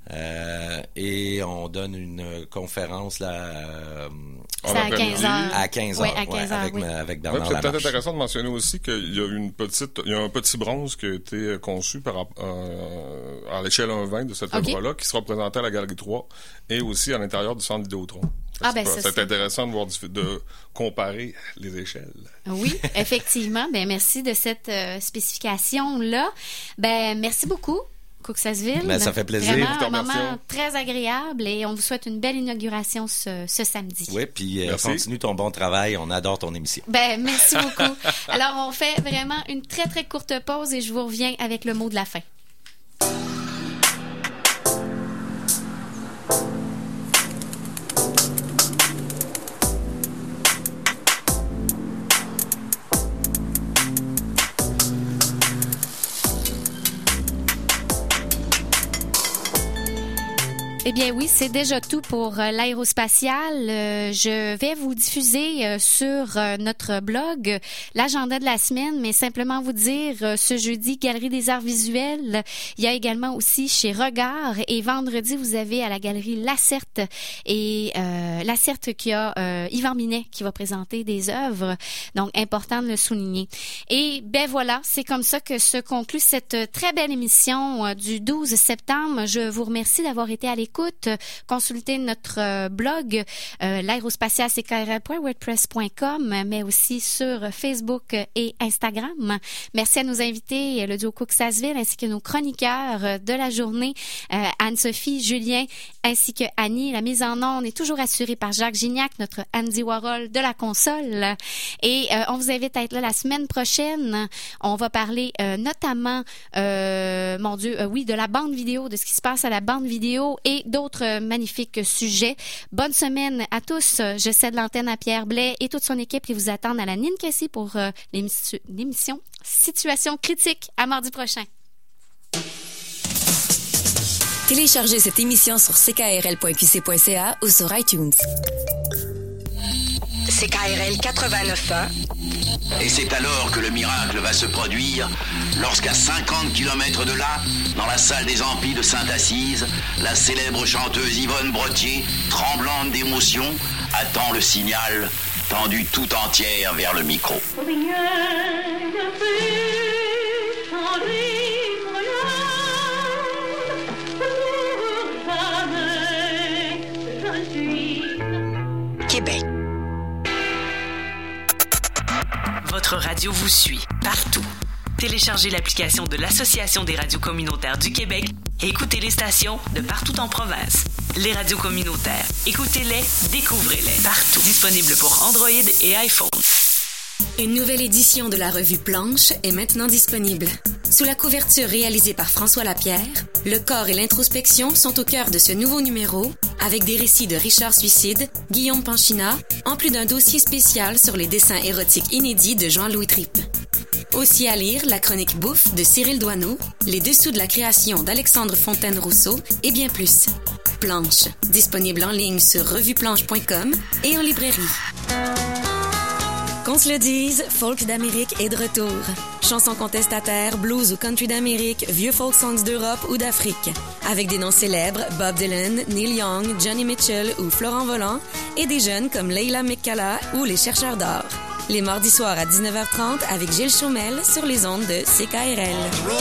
Euh, et on donne une conférence là, euh, à quinze heures. À quinze heures, ouais, à quinze heures ouais, avec, oui. avec Bernard ouais, c'est Lamarche. peut-être intéressant de mentionner aussi qu'il y a une petite, il y a un petit bronze qui a été conçu par euh, à l'échelle un vingt de cette okay. œuvre-là, qui sera présenté à la Galerie trois et aussi à l'intérieur du Centre Vidéotron. Ah, ben, c'est, ça, c'est intéressant de voir de comparer les échelles. Oui, effectivement. Ben merci de cette euh, spécification-là. Ben merci beaucoup. Cooksasville. Ben, ça fait plaisir. Vraiment un moment très agréable et on vous souhaite une belle inauguration ce, ce samedi. Oui, puis euh, continue ton bon travail. On adore ton émission. Ben, merci beaucoup. Alors, on fait vraiment une très, très courte pause et je vous reviens avec le mot de la fin. Eh bien oui, c'est déjà tout pour euh, l'aérospatiale. Euh, je vais vous diffuser euh, sur euh, notre blog l'agenda de la semaine, mais simplement vous dire euh, ce jeudi, Galerie des Arts Visuels. Il y a également aussi chez Regard et vendredi, vous avez à la Galerie Lacerte et euh, Lacerte qui a euh, Yvan Minet qui va présenter des œuvres. Donc, important de le souligner. Et ben voilà, c'est comme ça que se conclut cette très belle émission euh, du douze septembre. Je vous remercie d'avoir été à l'écoute. Consultez notre euh, blog euh, l'aérospatial c k r l point wordpress point com, mais aussi sur Facebook et Instagram. Merci à nos invités, le duo Cooksasville, ainsi que nos chroniqueurs de la journée, euh, Anne-Sophie, Julien, ainsi que Annie. La mise en onde est toujours assurée par Jacques Gignac, notre Andy Warhol de la console. Et euh, on vous invite à être là la semaine prochaine. On va parler euh, notamment, euh, mon Dieu, euh, oui, de la bande vidéo, de ce qui se passe à la bande vidéo et d'autres magnifiques sujets. Bonne semaine à tous. Je cède l'antenne à Pierre Blais et toute son équipe qui vous attendent à la Ninkasi pour euh, l'émission Situation critique. À mardi prochain. Téléchargez cette émission sur c k r l point q c point c a ou sur iTunes. C K R L quatre-vingt-neuf point un. Et c'est alors que le miracle va se produire, lorsqu'à cinquante kilomètres de là, dans la salle des Ampis de Sainte-Assise, la célèbre chanteuse Yvonne Brottier, tremblante d'émotion, attend le signal, tendue tout entière vers le micro. Québec. Votre radio vous suit partout. Téléchargez l'application de l'Association des radios communautaires du Québec et écoutez les stations de partout en province. Les radios communautaires, écoutez-les, découvrez-les partout. Disponible pour Android et iPhone. Une nouvelle édition de la revue Planche est maintenant disponible. Sous la couverture réalisée par François Lapierre, le corps et l'introspection sont au cœur de ce nouveau numéro, avec des récits de Richard Suicide, Guillaume Panchina, en plus d'un dossier spécial sur les dessins érotiques inédits de Jean-Louis Trippe. Aussi à lire la chronique bouffe de Cyril Doineau, les dessous de la création d'Alexandre Fontaine-Rousseau et bien plus. Planche, disponible en ligne sur revue planche point com et en librairie. Qu'on se le dise, folk d'Amérique est de retour. Chansons contestataires, blues ou country d'Amérique, vieux folk songs d'Europe ou d'Afrique. Avec des noms célèbres, Bob Dylan, Neil Young, Johnny Mitchell ou Florent Volant, et des jeunes comme Leila McCalla ou les Chercheurs d'or. Les mardis soirs à dix-neuf heures trente avec Gilles Chaumel sur les ondes de C K R L.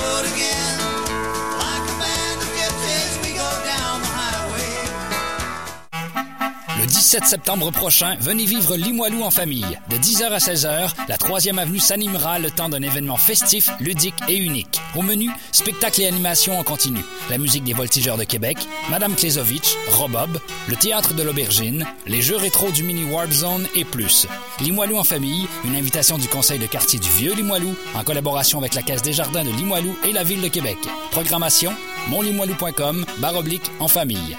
Le dix-sept septembre prochain, venez vivre Limoilou en famille. De dix heures à seize heures, la troisième avenue s'animera le temps d'un événement festif, ludique et unique. Au menu, spectacle et animation en continu. La musique des Voltigeurs de Québec, Madame Klezovitch, Robob, le théâtre de l'Aubergine, les jeux rétro du Mini Warp Zone et plus. Limoilou en famille, une invitation du conseil de quartier du Vieux Limoilou en collaboration avec la Caisse des Jardins de Limoilou et la Ville de Québec. Programmation, monlimoilou point com, barre oblique, en famille.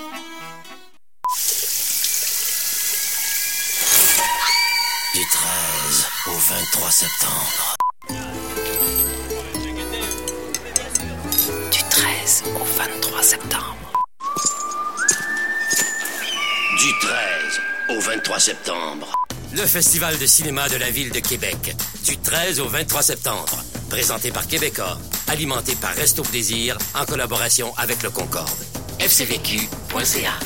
Du treize au vingt-trois septembre. Du treize au vingt-trois septembre. Du treize au vingt-trois septembre. Le Festival de cinéma de la Ville de Québec. Du treize au vingt-trois septembre. Présenté par Québécois. Alimenté par Resto Plaisir en collaboration avec le Concorde. F C V Q point C A.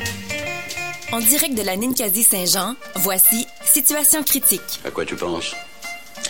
En direct de la Ninkasi Saint-Jean, voici Situation critique. À quoi tu penses?